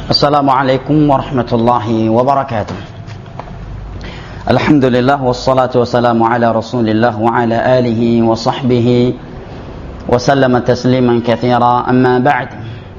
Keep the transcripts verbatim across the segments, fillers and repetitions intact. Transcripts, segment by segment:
Assalamualaikum warahmatullahi wabarakatuh. Alhamdulillah wassalatu wassalamu ala Rasulillah wa ala alihi wa sahbihi wa sallama tasliman katsira, amma ba'd.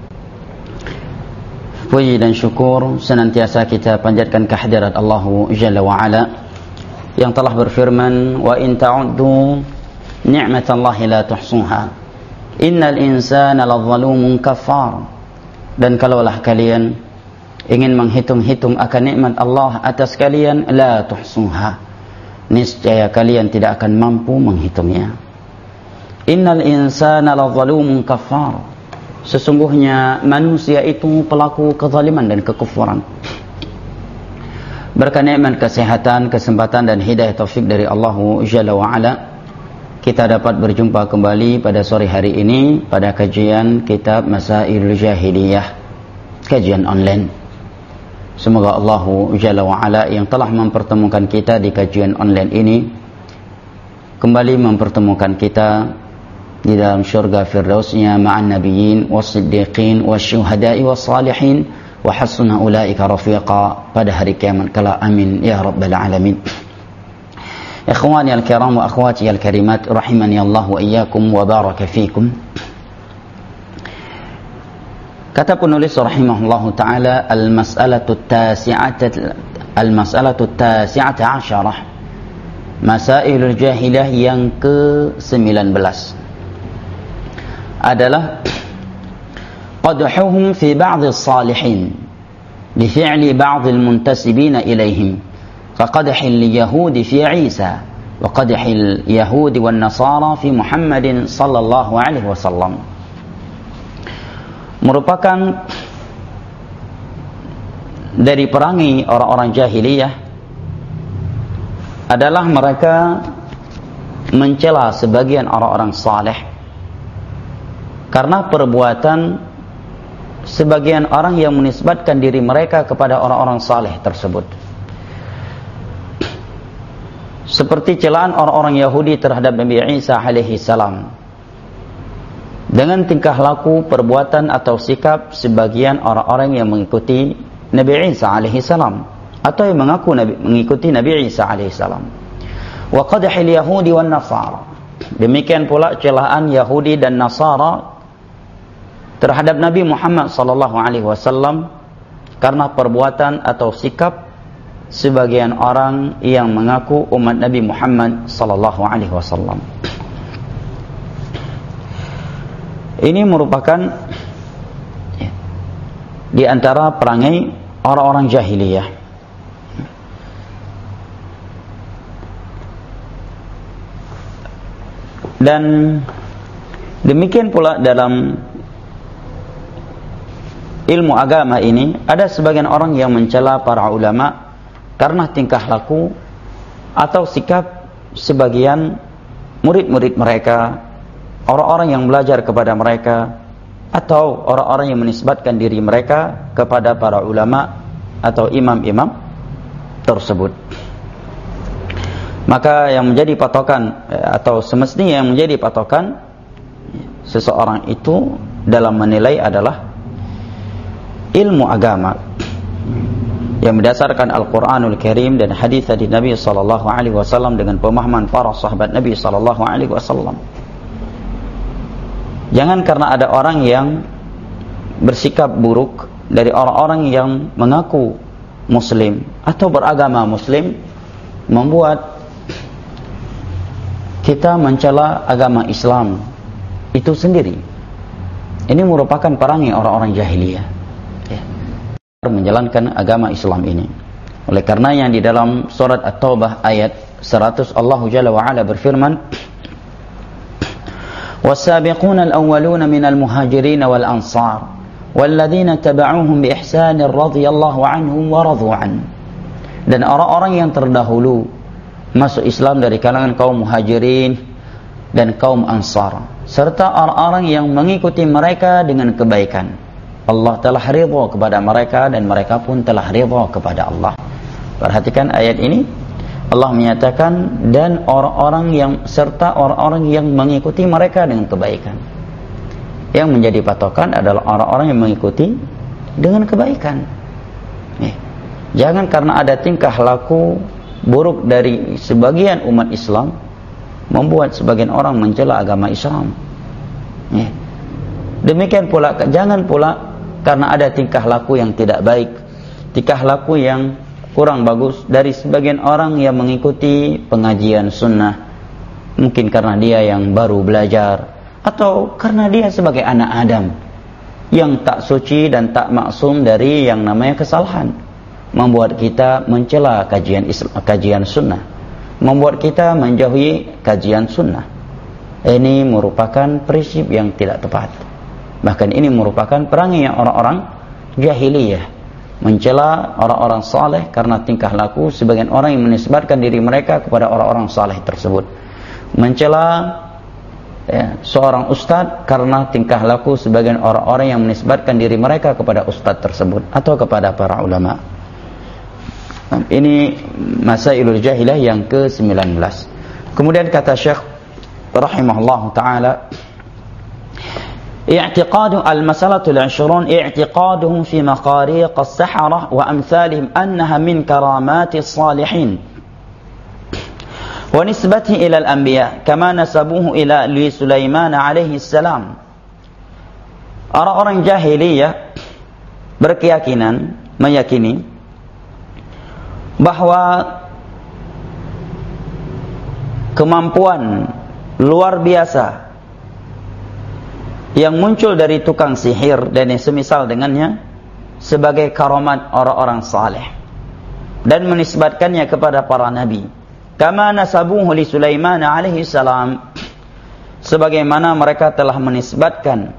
Puji dan syukur senantiasa kita panjatkan kehadirat Allah Jalla wa Ala yang telah berfirman, wa in ta'uddu ni'matallahi la tuhsuha innal insana ladzalumun kafar. Dan kalaulah kalian ingin menghitung-hitung akan nikmat Allah atas kalian, la tuhsuha, niscaya kalian tidak akan mampu menghitungnya. Innal insana ladzalumun kafar, sesungguhnya manusia itu pelaku kezaliman dan kekufuran. Berkat nikmat kesehatan, kesempatan dan hidayah taufik dari Allah Jalla wa Ala, kita dapat berjumpa kembali pada sore hari ini pada kajian kitab Masailul Jahiliyah, kajian online. Semoga Allah Jalla wa Ala yang telah mempertemukan kita di kajian online ini kembali mempertemukan kita di dalam syurga firdausnya ma'an nabiyyin was-siddiqin wasyuhada'i was-salihin wa hasuna ulaika rafiqa pada hari kiamat kelak. Amin ya rabbal alamin. Ikhwani al-kiram wa akhwati al-karimat, rahimani Allah wa iyyakum wa baraka fikum. Kata penulis rahimahullahu taala, al-mas'alatu tasi'atu al-mas'alatu tasi'atu asyarah, masailul jahiliyah yang ke sembilan belas adalah qadhuhum fi ba'd as-salihin li fi'li ba'd al-muntasibin ilaihim كقدح اليهود في عيسى وقدح اليهود والنصارى في محمد صلى الله عليه وسلم. Merupakan dari perangi orang-orang jahiliyah adalah mereka mencela sebagian orang-orang saleh karena perbuatan sebagian orang yang menisbatkan diri mereka kepada orang-orang saleh tersebut. Seperti celaan orang-orang Yahudi terhadap Nabi Isa alaihi salam dengan tingkah laku, perbuatan atau sikap sebagian orang-orang yang mengikuti Nabi Isa alaihi salam atau yang mengaku Nabi, mengikuti Nabi Isa alaihi salam. Wa qadhil yahudi wan nasara, demikian pula celaan Yahudi dan Nasara terhadap Nabi Muhammad sallallahu alaihi wasallam karena perbuatan atau sikap sebagian orang yang mengaku umat Nabi Muhammad sallallahu alaihi wasallam. Ini merupakan ya, di antara perangai orang-orang jahiliyah. Dan demikian pula dalam ilmu agama ini ada sebagian orang yang mencela para ulama karena tingkah laku atau sikap sebagian murid-murid mereka, orang-orang yang belajar kepada mereka, atau orang-orang yang menisbatkan diri mereka kepada para ulama atau imam-imam tersebut. Maka yang menjadi patokan atau semestinya yang menjadi patokan seseorang itu dalam menilai adalah ilmu agama yang berdasarkan Al-Quranul Karim dan hadis dari Nabi sallallahu alaihi wasallam dengan pemahaman para sahabat Nabi sallallahu alaihi wasallam. Jangan karena ada orang yang bersikap buruk dari orang-orang yang mengaku muslim atau beragama muslim membuat kita mencela agama Islam itu sendiri. Ini merupakan perangi orang-orang jahiliyah menjalankan agama Islam ini. Oleh karenanya di dalam surat At-Taubah ayat seratus Allah Jalla wa Ala berfirman, was-sabiquna al-awwaluna minal muhajirin wal ansar walladzina taba'uuhum bi ihsan radhiyallahu anhum wa radu an. Dan orang-orang yang terdahulu masuk Islam dari kalangan kaum muhajirin dan kaum ansar serta orang-orang yang mengikuti mereka dengan kebaikan, Allah telah ridha kepada mereka dan mereka pun telah ridha kepada Allah. Perhatikan ayat ini, Allah menyatakan dan orang-orang yang serta orang-orang yang mengikuti mereka dengan kebaikan. Yang menjadi patokan adalah orang-orang yang mengikuti dengan kebaikan. Eh, jangan karena ada tingkah laku buruk dari sebagian umat Islam membuat sebagian orang mencela agama Islam. Eh, demikian pula jangan pula karena ada tingkah laku yang tidak baik, tingkah laku yang kurang bagus dari sebagian orang yang mengikuti pengajian sunnah, mungkin karena dia yang baru belajar atau karena dia sebagai anak Adam yang tak suci dan tak maksum dari yang namanya kesalahan, membuat kita mencela kajian Islam, kajian sunnah, membuat kita menjauhi kajian sunnah. Ini merupakan prinsip yang tidak tepat. Bahkan ini merupakan perangai orang-orang jahiliyah, mencela orang-orang saleh karena tingkah laku sebagian orang yang menisbatkan diri mereka kepada orang-orang saleh tersebut, mencela ya, seorang ustadz karena tingkah laku sebagian orang-orang yang menisbatkan diri mereka kepada ustadz tersebut atau kepada para ulama. Ini Masailul Jahiliyah yang ke sembilan belas. Kemudian kata Syekh rahimahullah ta'ala, i'tiqadu al-masalatul ishrun i'tiqaduhum fi maqariq as-saharah wa amthalihim annaha min karamati as-salihin wa nisbatihi ila al-anbiya kama nasabuhu ila li Sulaiman alaihi salam. Orang-orang jahiliyah berkeyakinan, meyakini bahwa kemampuan luar biasa yang muncul dari tukang sihir dan yang semisal dengannya sebagai karamat orang-orang saleh dan menisbatkannya kepada para nabi. Kama nasabuhu li Sulaiman alaihi salam, sebagaimana mereka telah menisbatkan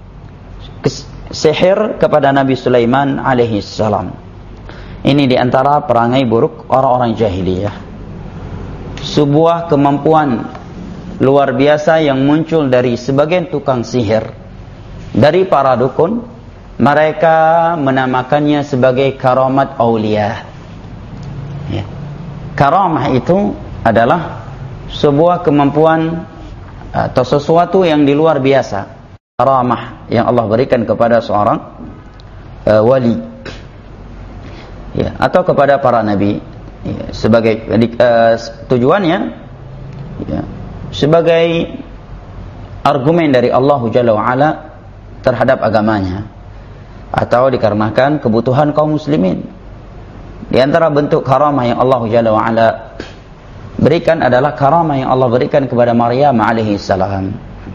sihir kepada Nabi Sulaiman alaihi salam. Ini diantara perangai buruk orang-orang jahiliyah. Sebuah kemampuan luar biasa yang muncul dari sebagian tukang sihir, dari para dukun, mereka menamakannya sebagai karamat aulia. Ya. Karamah itu adalah sebuah kemampuan atau sesuatu yang di luar biasa. Karamah yang Allah berikan kepada seorang uh, wali, ya, atau kepada para nabi, ya, sebagai uh, tujuannya, ya, sebagai argumen dari Allah Jalla wa'ala terhadap agamanya, atau dikarenakan kebutuhan kaum muslimin. Di antara bentuk karamah yang Allah Jalla wa'ala berikan adalah karamah yang Allah berikan kepada Maryam alaihi salam,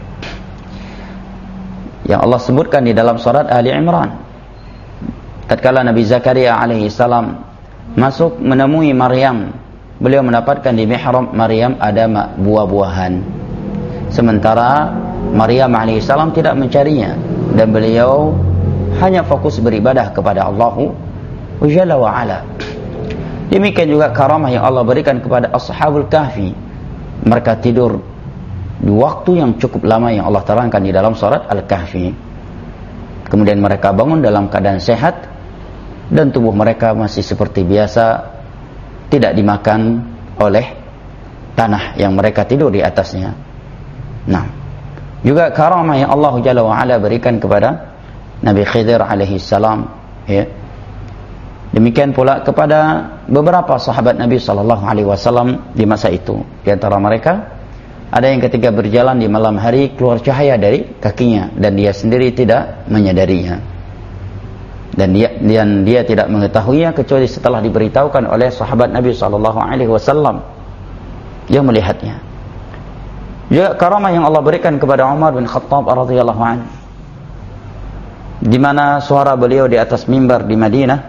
yang Allah sebutkan di dalam surat Ali Imran. Tatkala Nabi Zakaria alaihi salam masuk menemui Maryam, beliau mendapatkan di mihrab Maryam ada buah-buahan, sementara Maryam alaihi salam tidak mencarinya, dan beliau hanya fokus beribadah kepada Allah Jalla wa ala. Demikian juga karamah yang Allah berikan kepada Ashabul Kahfi. Mereka tidur di waktu yang cukup lama yang Allah terangkan di dalam surat Al-Kahfi. Kemudian mereka bangun dalam keadaan sehat dan tubuh mereka masih seperti biasa, tidak dimakan oleh tanah yang mereka tidur di atasnya. Nah, juga karamah yang Allah Jalla wa ala berikan kepada Nabi Khidir alaihi salam, ya. Demikian pula kepada beberapa sahabat Nabi sallallahu alaihi wasallam di masa itu. Di antara mereka ada yang ketika berjalan di malam hari keluar cahaya dari kakinya dan dia sendiri tidak menyadarinya. Dan dia dan dia tidak mengetahuinya kecuali setelah diberitahukan oleh sahabat Nabi sallallahu alaihi wasallam yang melihatnya. Juga karamah yang Allah berikan kepada Umar bin Khattab radhiyallahu anhu, di mana suara beliau di atas mimbar di Madinah,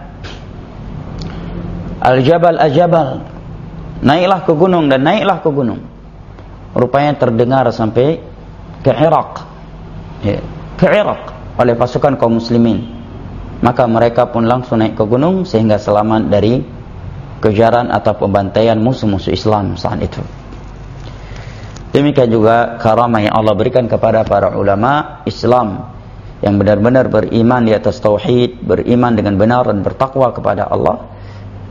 Al-Jabal Al-Jabal, naiklah ke gunung dan naiklah ke gunung. Rupanya terdengar sampai ke Irak, ya, ke Irak oleh pasukan kaum muslimin. Maka mereka pun langsung naik ke gunung sehingga selamat dari kejaran atau pembantaian musuh-musuh Islam saat itu. Demikian juga karamah yang Allah berikan kepada para ulama Islam yang benar-benar beriman di atas tauhid, beriman dengan benar dan bertakwa kepada Allah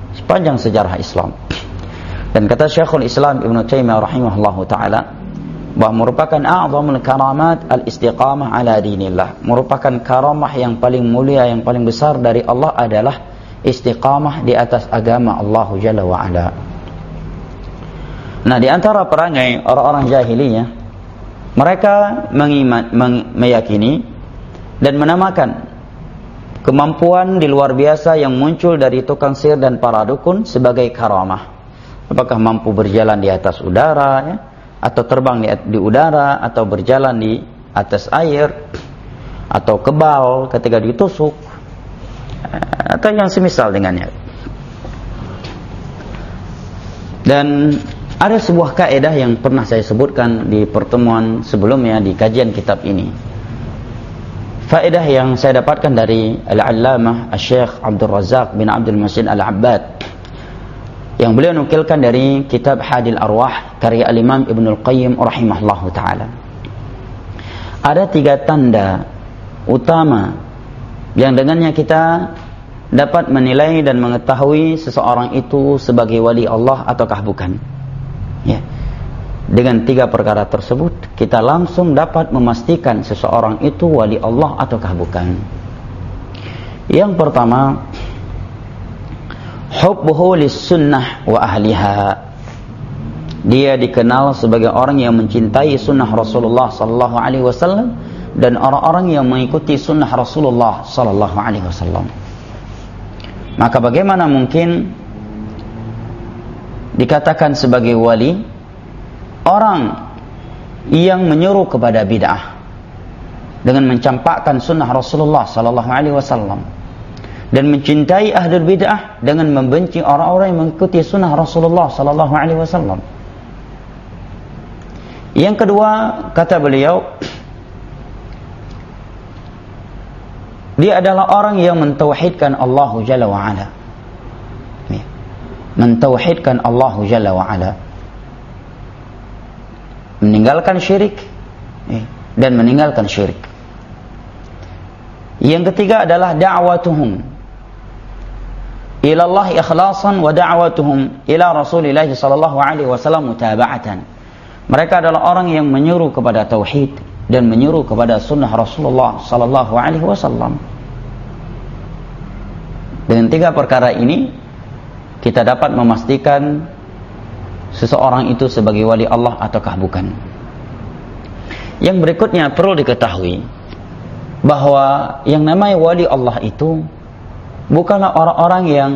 sepanjang sejarah Islam. Dan kata Syekhul Islam Ibnu Taimiyah rahimahullahu taala, bahwa merupakan a'zamul karamat al-istiqamah ala dinillah. Merupakan karamah yang paling mulia, yang paling besar dari Allah adalah istiqamah di atas agama Allah Jalla wa Ala. Nah, di antara perangai orang-orang jahiliyah, mereka mengiman, meng, meyakini dan menamakan kemampuan di luar biasa yang muncul dari tukang sihir dan para dukun sebagai karamah. Apakah mampu berjalan di atas udara, ya? Atau terbang di, di udara, atau berjalan di atas air, atau kebal ketika ditusuk, atau yang semisal dengannya. Dan ada sebuah kaidah yang pernah saya sebutkan di pertemuan sebelumnya di kajian kitab ini. Faedah yang saya dapatkan dari Al-Allamah Asy-Syaikh Abdul Razzaq bin Abdul Muhsin Al-Abbad, yang beliau nukilkan dari kitab Hadil Arwah karya Al-Imam Ibnul Qayyim rahimahullahu ta'ala. Ada tiga tanda utama yang dengannya kita dapat menilai dan mengetahui seseorang itu sebagai wali Allah ataukah bukan. Ya. Dengan tiga perkara tersebut kita langsung dapat memastikan seseorang itu wali Allah ataukah bukan. Yang pertama, hubbuhu lis-sunnah wa ahliha. Dia dikenal sebagai orang yang mencintai sunnah Rasulullah sallallahu alaihi wasallam dan orang-orang yang mengikuti sunnah Rasulullah sallallahu alaihi wasallam. Maka bagaimana mungkin dikatakan sebagai wali orang yang menyuruh kepada bid'ah dengan mencampakkan sunnah Rasulullah sallallahu alaihi wasallam, dan mencintai ahlul bid'ah dengan membenci orang-orang yang mengikuti sunnah Rasulullah sallallahu alaihi wasallam. Yang kedua, kata beliau, dia adalah orang yang mentauhidkan Allah Jalla wa Ala. Mentauhidkan Allah Jalla wa Ala. Meninggalkan syirik dan meninggalkan syirik. Yang ketiga adalah da'watuhum ila Allah ikhlasan wa da'watuhum ila Rasulillah sallallahu alaihi wasallam mutaba'atan. Mereka adalah orang yang menyuruh kepada tauhid dan menyuruh kepada sunnah Rasulullah sallallahu alaihi wasallam. Dengan tiga perkara ini kita dapat memastikan seseorang itu sebagai wali Allah ataukah bukan. Yang berikutnya perlu diketahui bahwa yang namanya wali Allah itu bukanlah orang-orang yang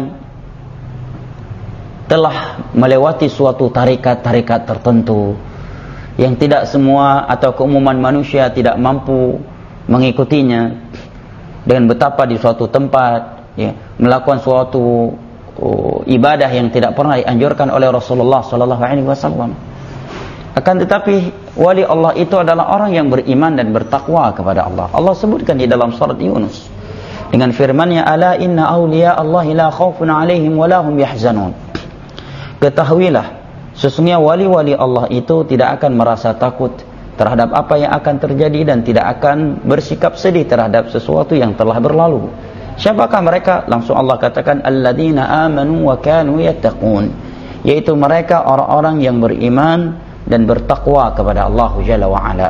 telah melewati suatu tarikat-tarikat tertentu yang tidak semua atau keumuman manusia tidak mampu mengikutinya, dengan betapa di suatu tempat ya, melakukan suatu uh, ibadah yang tidak pernah dianjurkan oleh Rasulullah sallallahu alaihi wasallam. Akan tetapi wali Allah itu adalah orang yang beriman dan bertakwa kepada Allah. Allah sebutkan di dalam surat Yunus dengan firman-Nya, ala inna awliya Allah la khaufun alaihim wa la hum yahzanun. Ketahuilah sesungguhnya wali-wali Allah itu tidak akan merasa takut terhadap apa yang akan terjadi dan tidak akan bersikap sedih terhadap sesuatu yang telah berlalu. Siapakah mereka? Langsung Allah katakan alladzina amanu wa kanu yattaqun, yaitu mereka orang-orang yang beriman dan bertakwa kepada Allah Jalla wa Ala.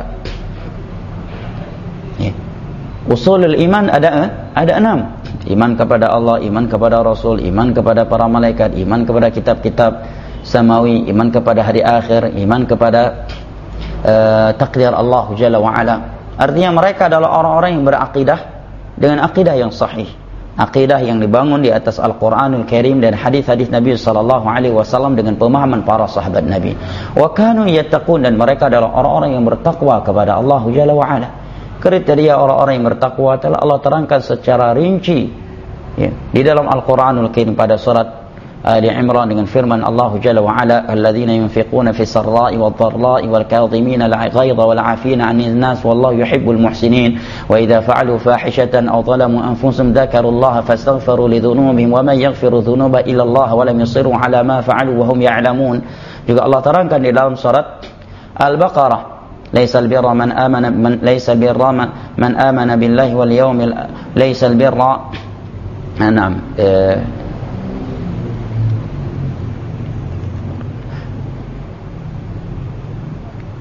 Ya. Usulul iman ada ada enam. Iman kepada Allah, iman kepada Rasul, iman kepada para malaikat, iman kepada kitab-kitab samawi, iman kepada hari akhir, iman kepada uh, takdir Allah Jalla wa Ala. Artinya mereka adalah orang-orang yang berakidah dengan akidah yang sahih, akidah yang dibangun di atas Al-Qur'anul Karim dan hadis-hadis Nabi sallallahu alaihi wasallam dengan pemahaman para sahabat Nabi. Wa kanu yattaqun, dan mereka adalah orang-orang yang bertakwa kepada Allah Jalla wa Ala. Kriteria orang-orang yang bertakwa telah Allah terangkan secara rinci ya, di dalam Al-Qur'anul Karim pada surat Ali Imran dengan firman Allah Jalla wa Ala, alladzina yunfiquna fis sarra'i wad dharra'i wal kadhimina al ghaidha wal 'afina 'anil nas wallahu yuhibbul muhsinin wa idza fa'alu fahishatan aw zalamu anfusahum dzakarullaha fastaghfiru li dhunubihim wa man yaghfiru dhunuba illa Allah wa lam yusirru 'ala ma fa'alu wa hum ya'lamun. Juga Allah terangkan di dalam surat Al-Baqarah, laysal birra man amana man laysal birra man, man amana billahi wal yawmil laysal birra anam eh,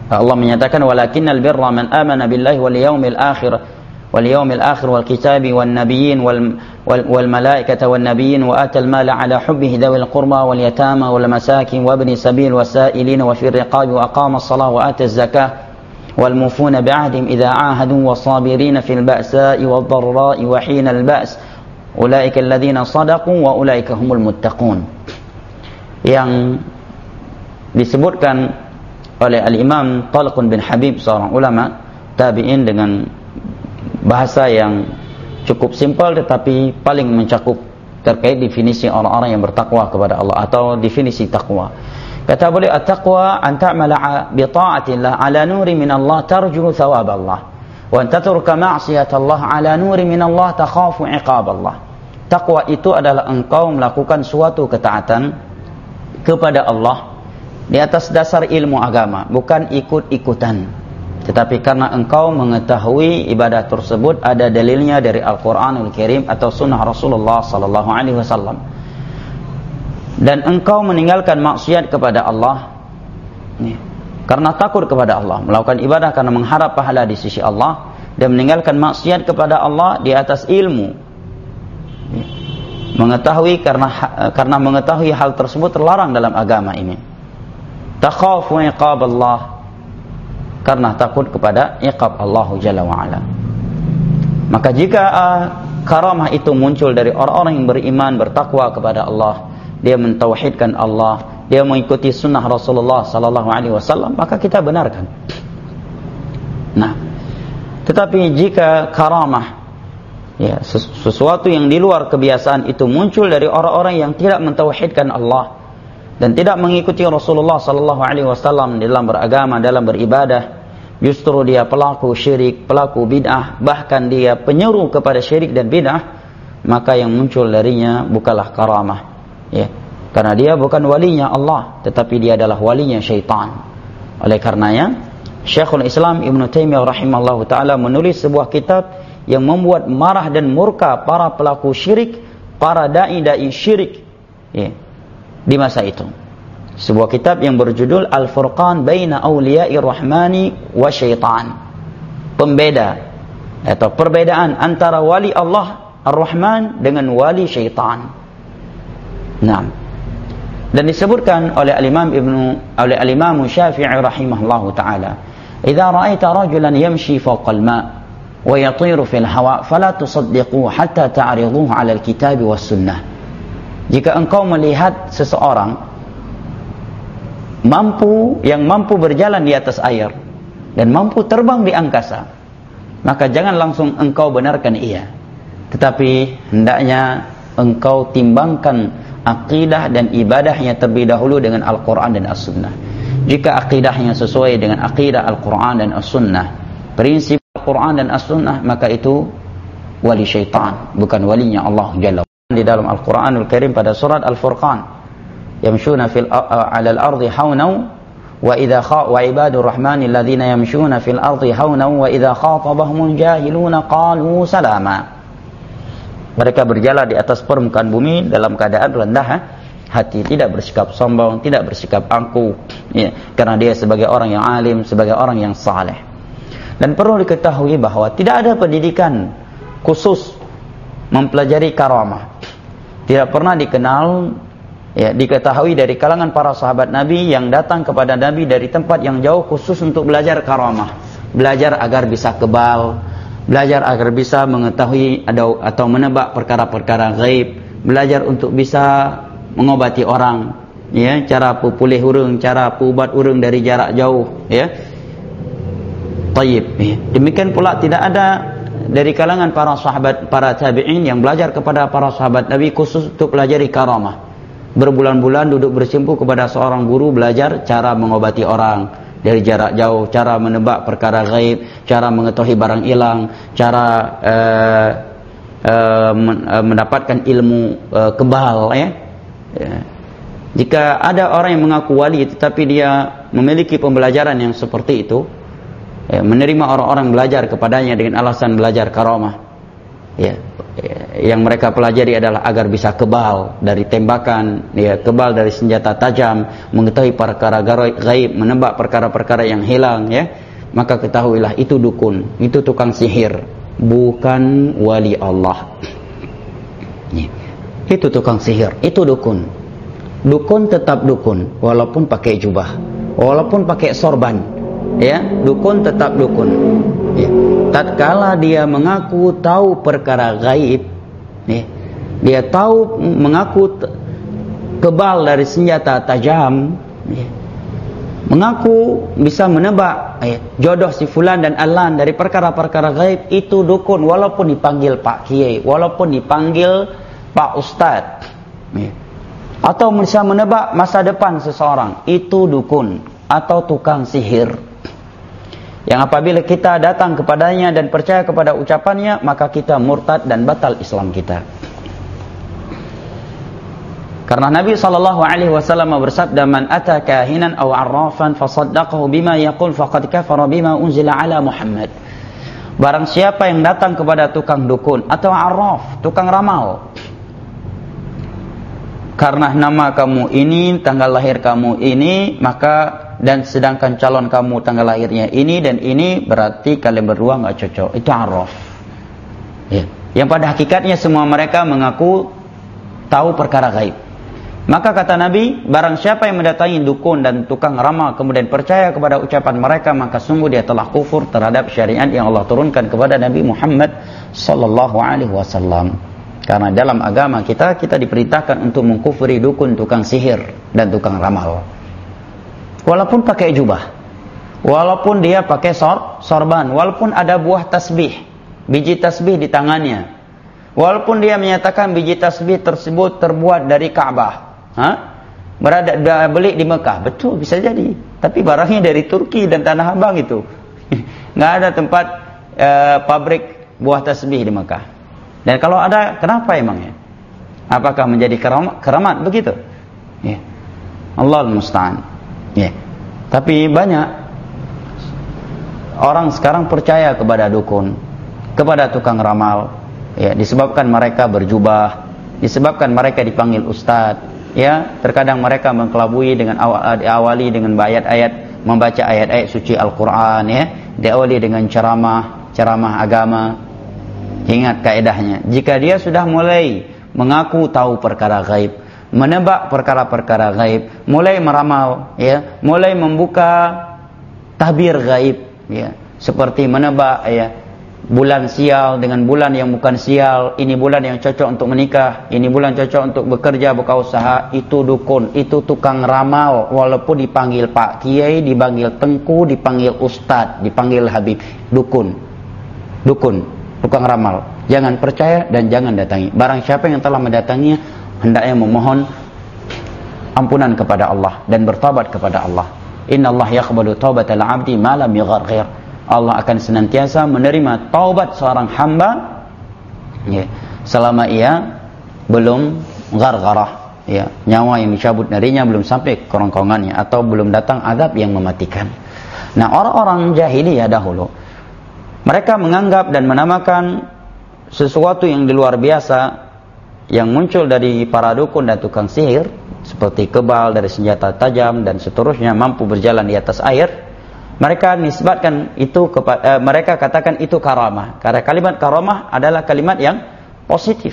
Allah menyatakan walakinnal birra man amana billahi wal yawmil akhir wal yawmil akhir wal kitabi wan nabiyyin wal wal, wal malaikata wan nabiyyin wa atal mala ala hubbihi dhawil qurba wal yatama wal masakin wa ibni sabil wasailin wa fir riqabi wa aqama as-salata wa ata az-zakah wal mufuna bi'ahdihim idza 'ahadu was-sabirin fil ba'sa'i wad dharra'i wa hina al-ba's ulaika alladhina sadaqu wa ulaika humul muttaqun. Yang disebutkan oleh Al-Imam Talq bin Habib, seorang ulama tabi'in, dengan bahasa yang cukup simpel tetapi paling mencakup terkait definisi orang-orang yang bertakwa kepada Allah atau definisi takwa. Kata beliau, at-taqwa an ta'mala bi ta'atillah ala nuri min Allah tarju thawab Allah wa an tatruka ma'siyat Allah ala nuri min Allah takhafu 'iqab Allah. Takwa itu adalah engkau melakukan suatu ketaatan kepada Allah di atas dasar ilmu agama, bukan ikut-ikutan, tetapi karena engkau mengetahui ibadah tersebut ada dalilnya dari Al-Quranul Karim atau Sunnah Rasulullah Sallallahu Alaihi Wasallam, dan engkau meninggalkan maksiat kepada Allah nih, karena takut kepada Allah, melakukan ibadah karena mengharap pahala di sisi Allah, dan meninggalkan maksiat kepada Allah di atas ilmu, nih, mengetahui karena karena mengetahui hal tersebut terlarang dalam agama ini. Takhafu iqab Allah, karena takut kepada iqab Allah Jalla wa Ala. Maka jika uh, karamah itu muncul dari orang-orang yang beriman, bertakwa kepada Allah, dia mentauhidkan Allah, dia mengikuti sunnah Rasulullah sallallahu alaihi wasallam, maka kita benarkan. Nah, tetapi jika karamah, ya, sesuatu yang di luar kebiasaan itu muncul dari orang-orang yang tidak mentauhidkan Allah dan tidak mengikuti Rasulullah sallallahu alaihi wasallam dalam beragama, dalam beribadah, justru dia pelaku syirik, pelaku bid'ah, bahkan dia penyeru kepada syirik dan bid'ah, maka yang muncul darinya bukanlah karamah, ya, karena dia bukan walinya Allah, tetapi dia adalah walinya syaitan. Oleh karenanya Syekhul Islam Ibnu Taimiyah rahimahullahu taala menulis sebuah kitab yang membuat marah dan murka para pelaku syirik, para dai-dai syirik, ya, di masa itu. Sebuah kitab yang berjudul Al-Furqan Baina Awliya'i Rahmani wa Syaitan. Pembeda atau perbedaan antara wali Allah Ar-Rahman dengan wali syaitan. Nah, dan disebutkan oleh Al-Imam Ibnu oleh Al-Imam Syafi'i rahimahullahu taala, "Idza ra'aita rajulan yamshi fawqa al-ma' wa yatiru fil hawa fala tusaddiquhu hatta ta'riduhu 'ala al-kitab was sunnah." Jika engkau melihat seseorang mampu yang mampu berjalan di atas air dan mampu terbang di angkasa, maka jangan langsung engkau benarkan ia, tetapi hendaknya engkau timbangkan akidah dan ibadahnya terlebih dahulu dengan Al-Quran dan As-Sunnah. Jika akidahnya sesuai dengan akidah Al-Quran dan As-Sunnah, prinsip Al-Quran dan As-Sunnah, maka itu wali syaitan, bukan walinya Allah Jalla. Di dalam Al-Quranul Karim pada surat Al-Furqan, yamshuna fil alal ardi haunan wa idza kha wa ibadur rahmani alladhina yamshuna fil ardi haunan wa idza khatabahumul jahiluna qalu salama. Mereka berjalan di atas permukaan bumi dalam keadaan rendah hati, tidak bersikap sombong, tidak bersikap angkuh, ya, karena dia sebagai orang yang alim, sebagai orang yang saleh. Dan perlu diketahui bahwa tidak ada pendidikan khusus mempelajari karamah. Tidak pernah dikenal, ya, diketahui dari kalangan para sahabat Nabi yang datang kepada Nabi dari tempat yang jauh khusus untuk belajar karamah, belajar agar bisa kebal, belajar agar bisa mengetahui atau, atau menebak perkara-perkara gaib, belajar untuk bisa mengobati orang, ya, cara pupulih urang, cara pubat urang dari jarak jauh, ya. Tayyib. Ya. Demikian pula tidak ada dari kalangan para sahabat, para tabi'in yang belajar kepada para sahabat Nabi khusus untuk pelajari karamah. Berbulan-bulan duduk bersimpu kepada seorang guru belajar cara mengobati orang dari jarak jauh, cara menebak perkara gaib, cara mengetahui barang hilang, cara uh, uh, mendapatkan ilmu uh, kebal, ya. Ya. Jika ada orang yang mengaku wali tetapi dia memiliki pembelajaran yang seperti itu, ya, menerima orang-orang belajar kepadanya dengan alasan belajar karamah, ya, yang mereka pelajari adalah agar bisa kebal dari tembakan, ya, kebal dari senjata tajam, mengetahui perkara gaib, menebak perkara-perkara yang hilang, ya, maka ketahuilah itu dukun, itu tukang sihir, bukan wali Allah. Ya. Itu tukang sihir, itu dukun. Dukun tetap dukun, walaupun pakai jubah, walaupun pakai sorban, ya, dukun tetap dukun. Ya. Tatkala dia mengaku tahu perkara gaib, ya, dia tahu mengaku kebal dari senjata tajam, ya, mengaku bisa menebak, ya, jodoh si fulan dan alan dari perkara-perkara gaib, itu dukun, walaupun dipanggil Pak Kiai, walaupun dipanggil Pak Ustadz, ya, atau bisa menebak masa depan seseorang, itu dukun atau tukang sihir. Yang apabila kita datang kepadanya dan percaya kepada ucapannya, maka kita murtad dan batal Islam kita. Karena Nabi sallallahu alaihi wasallam bersabda, "Man ata kahinan aw 'arrafan fasaddaqahu bima yaqul faqad kafara bima unzila ala Muhammad." Barang siapa yang datang kepada tukang dukun atau arraf, tukang ramal, karena nama kamu ini, tanggal lahir kamu ini, maka dan sedangkan calon kamu tanggal lahirnya ini dan ini, berarti kalian berdua nggak cocok. Itu arraf, ya. Yang pada hakikatnya semua mereka mengaku tahu perkara gaib. Maka kata Nabi, barang siapa yang mendatangi dukun dan tukang ramal kemudian percaya kepada ucapan mereka, maka sungguh dia telah kufur terhadap syariat yang Allah turunkan kepada Nabi Muhammad sallallahu alaihi wasallam. Karena dalam agama kita, kita diperintahkan untuk mengkufuri dukun, tukang sihir dan tukang ramal. Walaupun pakai jubah, walaupun dia pakai sor, sorban, walaupun ada buah tasbih, biji tasbih di tangannya, walaupun dia menyatakan biji tasbih tersebut terbuat dari Ka'bah, ha? Berada beli di Mekah, betul, bisa jadi. Tapi barangnya dari Turki dan Tanah Abang itu, nggak ada tempat uh, pabrik buah tasbih di Mekah. Dan kalau ada, kenapa emangnya? Apakah menjadi keramat, keramat begitu? Ya. Allah al-musta'an. Ya. Tapi banyak orang sekarang percaya kepada dukun, kepada tukang ramal, ya, disebabkan mereka berjubah, disebabkan mereka dipanggil ustadz, ya, terkadang mereka mengkelabui dengan awal, diawali dengan ayat-ayat, membaca ayat-ayat suci Al-Quran, ya, diawali dengan ceramah, ceramah agama. Ingat kaedahnya, jika dia sudah mulai mengaku tahu perkara gaib, menebak perkara-perkara gaib, mulai meramal, ya, mulai membuka tabir gaib, ya, seperti menebak, ya, bulan sial dengan bulan yang bukan sial, ini bulan yang cocok untuk menikah, ini bulan cocok untuk bekerja, buka usaha, itu dukun, itu tukang ramal, walaupun dipanggil Pak Kiai, dipanggil Tengku, dipanggil Ustadz, dipanggil Habib, dukun, dukun, tukang ramal. Jangan percaya dan jangan datangi. Barang siapa yang telah mendatanginya, hendaknya memohon ampunan kepada Allah dan bertobat kepada Allah. Inna Allah yaqbalu taubatal abdi ma lam yugharghir. Allah akan senantiasa menerima taubat seorang hamba, ya, selama ia belum ghargharah, ya, nyawa yang dicabut darinya belum sampai ke kerongkongannya atau belum datang azab yang mematikan. Nah, orang-orang jahiliyah dahulu, mereka menganggap dan menamakan sesuatu yang di luar biasa yang muncul dari para dukun dan tukang sihir, seperti kebal dari senjata tajam dan seterusnya, mampu berjalan di atas air. Mereka nisbatkan itu kepada, eh, mereka katakan itu karamah. Karena kalimat karamah adalah kalimat yang positif.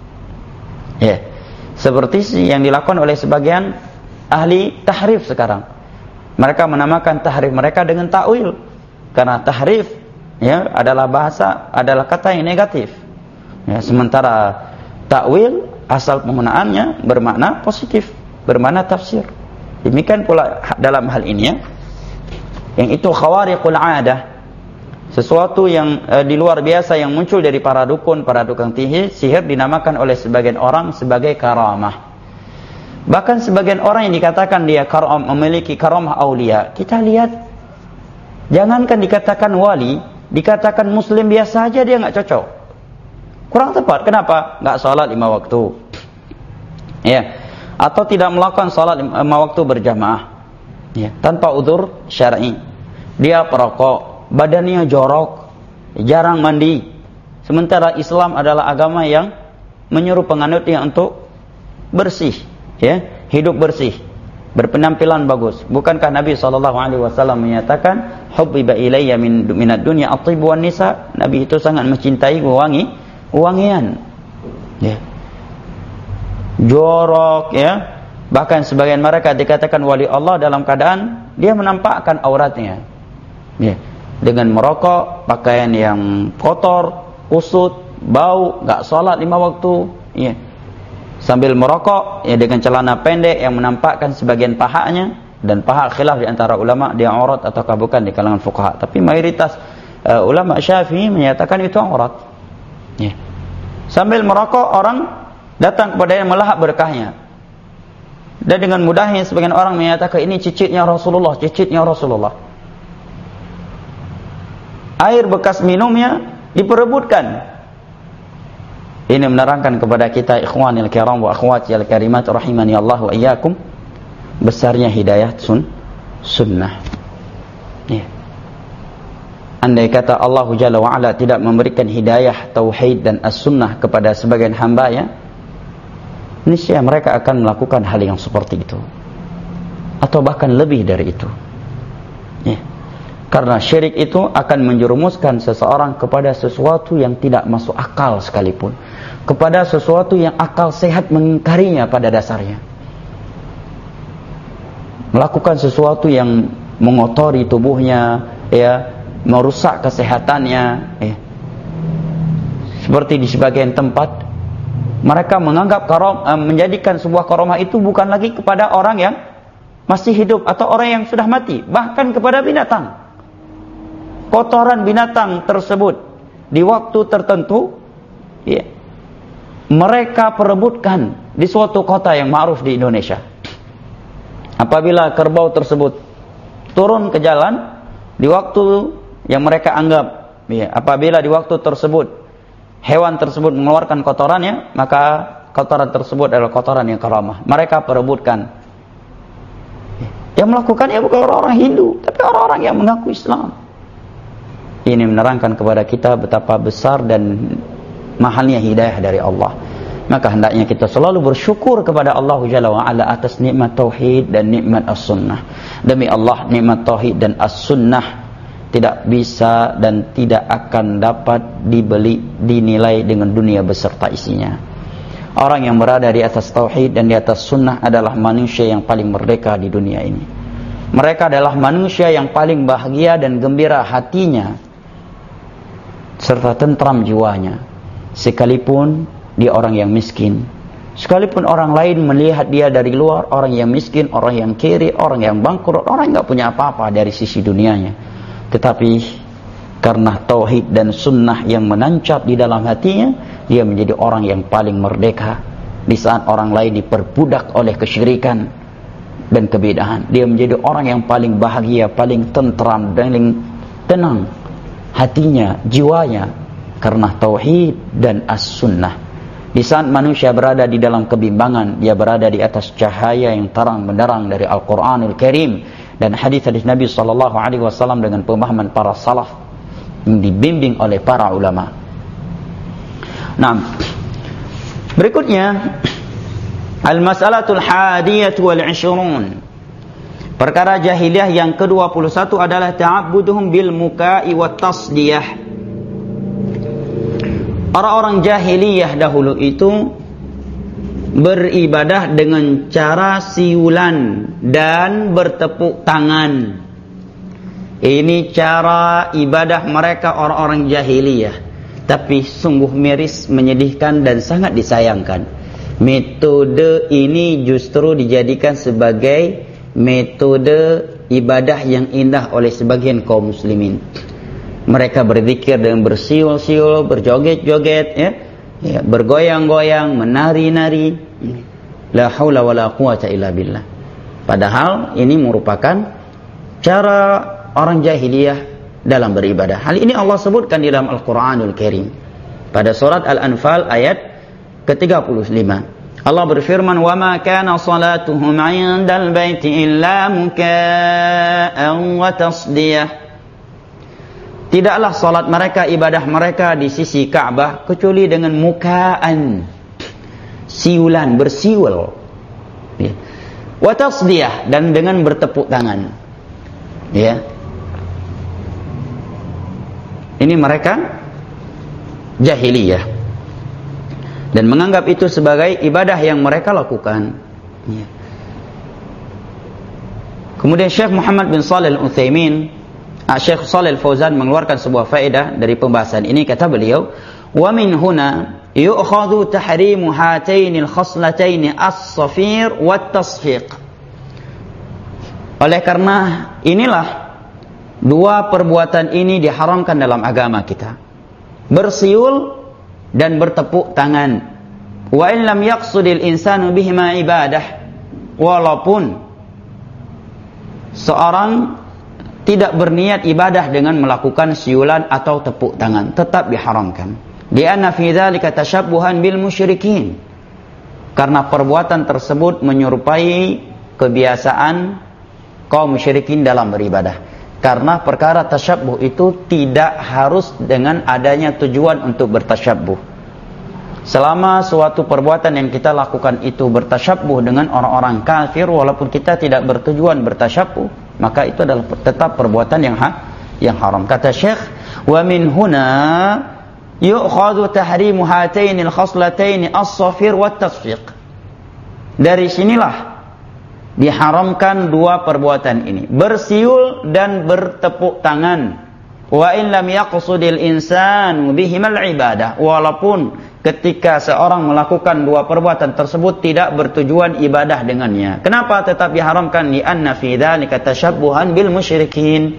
Ya. Seperti yang dilakukan oleh sebagian ahli tahrif sekarang. Mereka menamakan tahrif mereka dengan ta'wil. Karena tahrif, ya, adalah bahasa, adalah kata yang negatif. Ya, sementara ta'wil asal penggunaannya bermakna positif, bermakna tafsir. Demikian pula dalam hal ini, ya, yang itu khawariqul 'adah, sesuatu yang e, di luar biasa yang muncul dari para dukun, para tukang sihir, dinamakan oleh sebagian orang sebagai karamah. Bahkan sebagian orang yang dikatakan dia karam, memiliki karamah aulia, kita lihat, jangankan dikatakan wali, dikatakan muslim biasa aja dia nggak cocok, kurang tepat. Kenapa? Nggak sholat lima waktu, ya, atau tidak melakukan sholat lima waktu berjamaah, ya, tanpa udzur syar'i. Dia perokok, badannya jorok, jarang mandi, Sementara Islam adalah agama yang menyuruh penganutnya untuk bersih, ya, hidup bersih, berpenampilan bagus. Bukankah Nabi sallallahu alaihi wasallam menyatakan, "Hubbiba ilayya min minad dunya at-thib wan nisa"? Nabi itu sangat mencintai wangi, wangian. Ya. Jorok, ya. Bahkan sebagian mereka dikatakan wali Allah dalam keadaan dia menampakkan auratnya. Ya. Dengan merokok, pakaian yang kotor, kusut, bau, enggak salat lima waktu, ya. Sambil merokok, ya, dengan celana pendek yang menampakkan sebagian pahanya, dan paha khilaf di antara ulama dia aurat ataukah bukan di kalangan fuqaha. Tapi mayoritas uh, ulama Syafi'i menyatakan itu aurat. Ya. Sambil merokok, orang datang kepadanya melahap berkahnya. Dan dengan mudahnya sebagian orang menyatakan ini cicitnya Rasulullah, cicitnya Rasulullah. Air bekas minumnya diperebutkan. Ini menerangkan kepada kita ikhwanil kiram wa akhwati al karimat rahimani Allah wa iyyakum, besarnya hidayah sun sunnah. Ya. Andai kata Allah Jalla wa Ala tidak memberikan hidayah tauhid dan as-sunnah kepada sebagian hamba-Nya, niscaya mereka akan melakukan hal yang seperti itu, atau bahkan lebih dari itu. Ya. Karena syirik itu akan menjerumuskan seseorang kepada sesuatu yang tidak masuk akal sekalipun, kepada sesuatu yang akal sehat mengingkarinya pada dasarnya. Melakukan sesuatu yang mengotori tubuhnya, ya, merusak kesehatannya, ya. Seperti di sebagian tempat mereka menganggap karom, menjadikan sebuah karomah itu bukan lagi kepada orang yang masih hidup atau orang yang sudah mati, bahkan kepada binatang. Kotoran binatang tersebut di waktu tertentu, ya, mereka perebutkan di suatu kota yang ma'ruf di Indonesia. Apabila kerbau tersebut turun ke jalan di waktu yang mereka anggap, ya, apabila di waktu tersebut hewan tersebut mengeluarkan kotorannya, maka kotoran tersebut adalah kotoran yang karamah. Mereka perebutkan. Yang melakukannya bukan orang-orang Hindu, tapi orang-orang yang mengaku Islam. Ini menerangkan kepada kita betapa besar dan mahalnya hidayah dari Allah. Maka hendaknya kita selalu bersyukur kepada Allah Jalla wa Ala atas nikmat tauhid dan nikmat as-sunnah. Demi Allah, nikmat tauhid dan as-sunnah tidak bisa dan tidak akan dapat dibeli, dinilai dengan dunia beserta isinya. Orang yang berada di atas tauhid dan di atas sunnah adalah manusia yang paling merdeka di dunia ini. Mereka adalah manusia yang paling bahagia dan gembira hatinya serta tentram jiwanya, sekalipun dia orang yang miskin, sekalipun orang lain melihat dia dari luar orang yang miskin, orang yang kiri, orang yang bangkrut, orang yang gak punya apa-apa dari sisi dunianya. Tetapi karena tauhid dan sunnah yang menancap di dalam hatinya, dia menjadi orang yang paling merdeka. Di saat orang lain diperbudak oleh kesyirikan dan kebid'ahan, dia menjadi orang yang paling bahagia, paling tentram, paling tenang hatinya, jiwanya, karena tauhid dan as-sunnah. Di saat manusia berada di dalam kebimbangan, dia berada di atas cahaya yang terang benderang dari Al-Quranul Karim dan hadis-hadis Nabi sallallahu alaihi wasallam dengan pemahaman para salaf yang dibimbing oleh para ulama. Nah, berikutnya al-mas'alatul hadiyah wal ishrun. Perkara jahiliyah yang ke dua puluh satu adalah ta'abbuduhum bil muka'i wat tasdiyah. Orang-orang jahiliyah dahulu itu beribadah dengan cara siulan dan bertepuk tangan. Ini cara ibadah mereka orang-orang jahiliyah. Tapi sungguh miris, menyedihkan dan sangat disayangkan. Metode ini justru dijadikan sebagai metode ibadah yang indah oleh sebagian kaum muslimin. Mereka berzikir dengan bersiul-siul, berjoget-joget, ya, ya, bergoyang-goyang, menari-nari. La haula wala quwata illa billah. Padahal ini merupakan cara orang jahiliyah dalam beribadah. Hal ini Allah sebutkan di dalam Al-Quranul Karim pada surat Al-Anfal ayat ke tiga puluh lima. Allah berfirman, "Wa ma kana salatuhum 'indal baiti illa muka'an wa tasdiyah." Tidaklah salat mereka, ibadah mereka di sisi Ka'bah kecuali dengan mukaan, siulan, bersiul, ya. Wa tasdiyah, dan dengan bertepuk tangan, ya. Ini mereka jahiliyah dan menganggap itu sebagai ibadah yang mereka lakukan, ya. Kemudian Syekh Muhammad bin Shalih Al-Utsaimin, Syekh Shalih Al-Fauzan mengeluarkan sebuah faedah dari pembahasan ini. Kata beliau, wa min huna yu'khadhu tahrimu hataini al-khaslataini as-safir wat-tasfiq. Oleh karena inilah dua perbuatan ini diharamkan dalam agama kita, bersiul dan bertepuk tangan. Wa in lam yaqsudil insanu bihima ibadah, walaupun seorang tidak berniat ibadah dengan melakukan siulan atau tepuk tangan, tetap diharamkan. Li'anna fi dzalika tashabbuhan bil musyrikin. Karena perbuatan tersebut menyerupai kebiasaan kaum musyrikin dalam beribadah. Karena perkara tasyabbuh itu tidak harus dengan adanya tujuan untuk bertasyabbuh. Selama suatu perbuatan yang kita lakukan itu bertasyabbuh dengan orang-orang kafir, walaupun kita tidak bertujuan bertasyabbuh, maka itu adalah tetap perbuatan yang ha yang haram. Kata Syekh, wa min huna yu'khadhu tahrimu hataini al-khaslataini as-safir wat-tasfiq. Dari sinilah diharamkan dua perbuatan ini, bersiul dan bertepuk tangan. Wa in lam yaqsudil insanu bihimal ibadah, walaupun ketika seorang melakukan dua perbuatan tersebut tidak bertujuan ibadah dengannya. Kenapa tetap diharamkan? Li anna fi dzalika tashabbuhan bil musyrikin.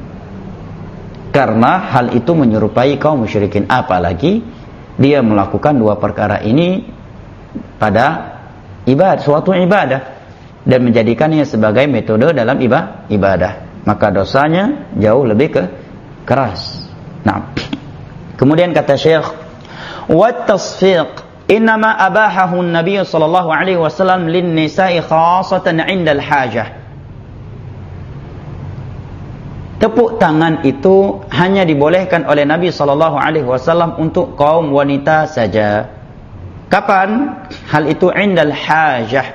Karena hal itu menyerupai kaum musyrikin, apalagi dia melakukan dua perkara ini pada ibadah, suatu ibadah, dan menjadikannya sebagai metode dalam ibadah, maka dosanya jauh lebih ke keras. Nah, kemudian kata Syekh, wat tasfiq innama abahahu an-nabiy sallallahu alaihi wasallam lin nisa'i khassatan 'inda al-hajah. Tepuk tangan itu hanya dibolehkan oleh Nabi sallallahu alaihi wasallam untuk kaum wanita saja. Kapan hal itu? 'Inda al-hajah,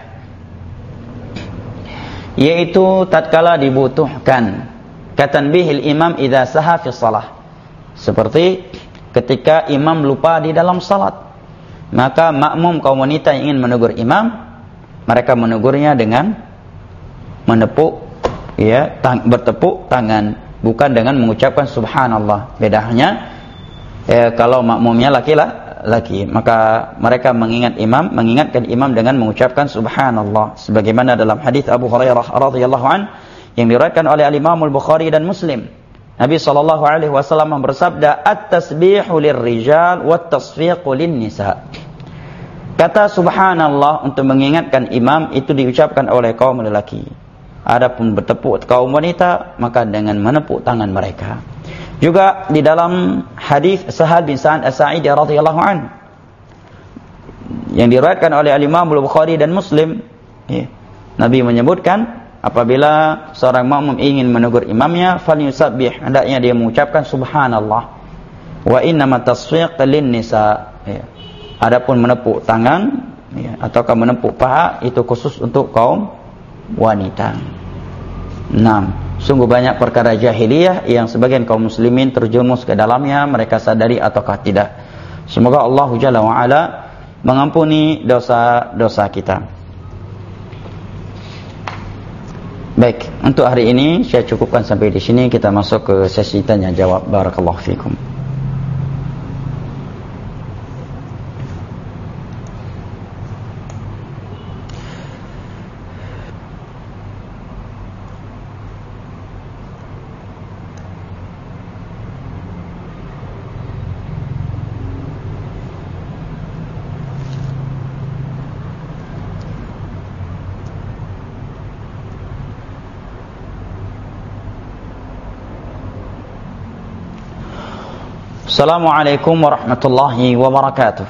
yaitu tatkala dibutuhkan. Katanbihil imam idza saha fi shalah, seperti ketika imam lupa di dalam salat, maka makmum kaum wanita yang ingin menegur imam, mereka menegurnya dengan menepuk, ya, tang, bertepuk tangan, bukan dengan mengucapkan subhanallah. Bedanya, eh, kalau makmumnya laki-laki, maka mereka mengingat imam, mengingatkan imam dengan mengucapkan subhanallah, sebagaimana dalam hadis Abu Hurairah radhiyallahu an yang diriwayatkan oleh Al-Imam Al-Bukhari dan Muslim. Nabi sallallahu alaihi wasallam bersabda, at-tasbihu lirrijal wat-tasfiqu lin-nisa. Kata subhanallah untuk mengingatkan imam itu diucapkan oleh kaum lelaki. Adapun bertepuk kaum wanita, maka dengan menepuk tangan mereka. Juga di dalam hadis Sahal bin Sa'ad As-Sa'idi radhiyallahu an yang diriwayatkan oleh Al-Imam Al-Bukhari dan Muslim, ya, Nabi menyebutkan, apabila seorang makmum ingin menegur imamnya, falyusabbih, hendaknya dia mengucapkan subhanallah. Wa innama tasfiq lin nisa, ya. Adapun menepuk tangan, ya, ataukah menepuk paha, itu khusus untuk kaum wanita. Enam, sungguh banyak perkara jahiliyah yang sebagian kaum muslimin terjerumus ke dalamnya, mereka sadari ataukah tidak. Semoga Allah Jalla wa Ala mengampuni dosa-dosa kita. Baik, untuk hari ini saya cukupkan sampai di sini. Kita masuk ke sesi tanya jawab. Barakallahu fikum. Assalamualaikum warahmatullahi wabarakatuh.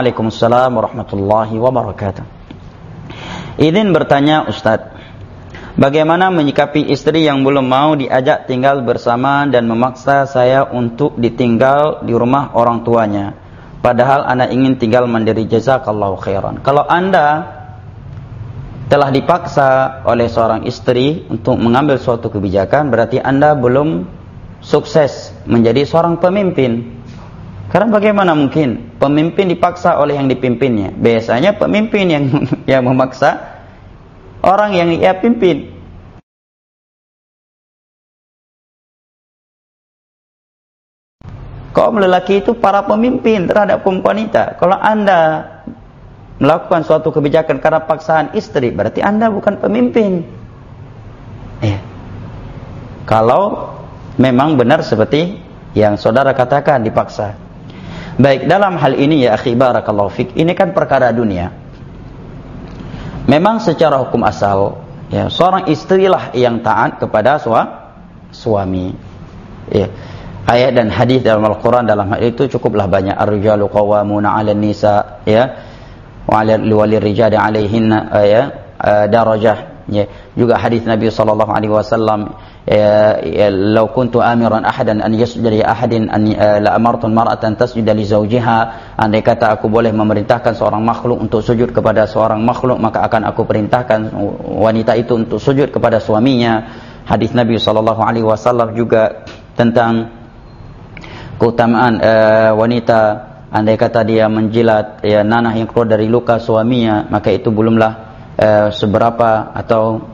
Waalaikumsalam warahmatullahi wabarakatuh. Izin bertanya Ustaz, Bagaimana menyikapi istri yang belum mau diajak tinggal bersama dan memaksa saya untuk ditinggal di rumah orang tuanya, padahal Anda ingin tinggal mandiri? Jazakallahu khairan. Kalau Anda telah dipaksa oleh seorang istri untuk mengambil suatu kebijakan, berarti Anda belum sukses menjadi seorang pemimpin. Karena bagaimana mungkin pemimpin dipaksa oleh yang dipimpinnya? Biasanya pemimpin yang yang memaksa orang yang ia pimpin. Kaum lelaki itu para pemimpin terhadap kaum wanita. Kalau Anda melakukan suatu kebijakan karena paksaan istri, berarti Anda bukan pemimpin. Ya. Kalau memang benar seperti yang saudara katakan dipaksa. Baik, dalam hal ini ya akhi barakallahu fik, ini kan perkara dunia. Memang secara hukum asal, ya, seorang istrilah yang taat kepada sua, suami. Ya. Ayat dan hadis dalam Al-Quran dalam hal itu cukuplah banyak. Ar-rijalu qawwamuna 'alan nisa, ya, wa 'alal rijali 'alaihinna, ya, darajah. Ya. Juga hadis Nabi sallallahu alaihi wasallam, ya, ya, law kuntu amiran ahadan an yasjuda li ahadin an la amartu mar'atan tasjuda li zawjiha. Andai kata aku boleh memerintahkan seorang makhluk untuk sujud kepada seorang makhluk, maka akan aku perintahkan wanita itu untuk sujud kepada suaminya. Hadis Nabi sallallahu alaihi wasallam juga tentang keutamaan uh, wanita, andai kata dia menjilat, ya, nanah yang keluar dari luka suaminya, maka itu belumlah uh, seberapa. Atau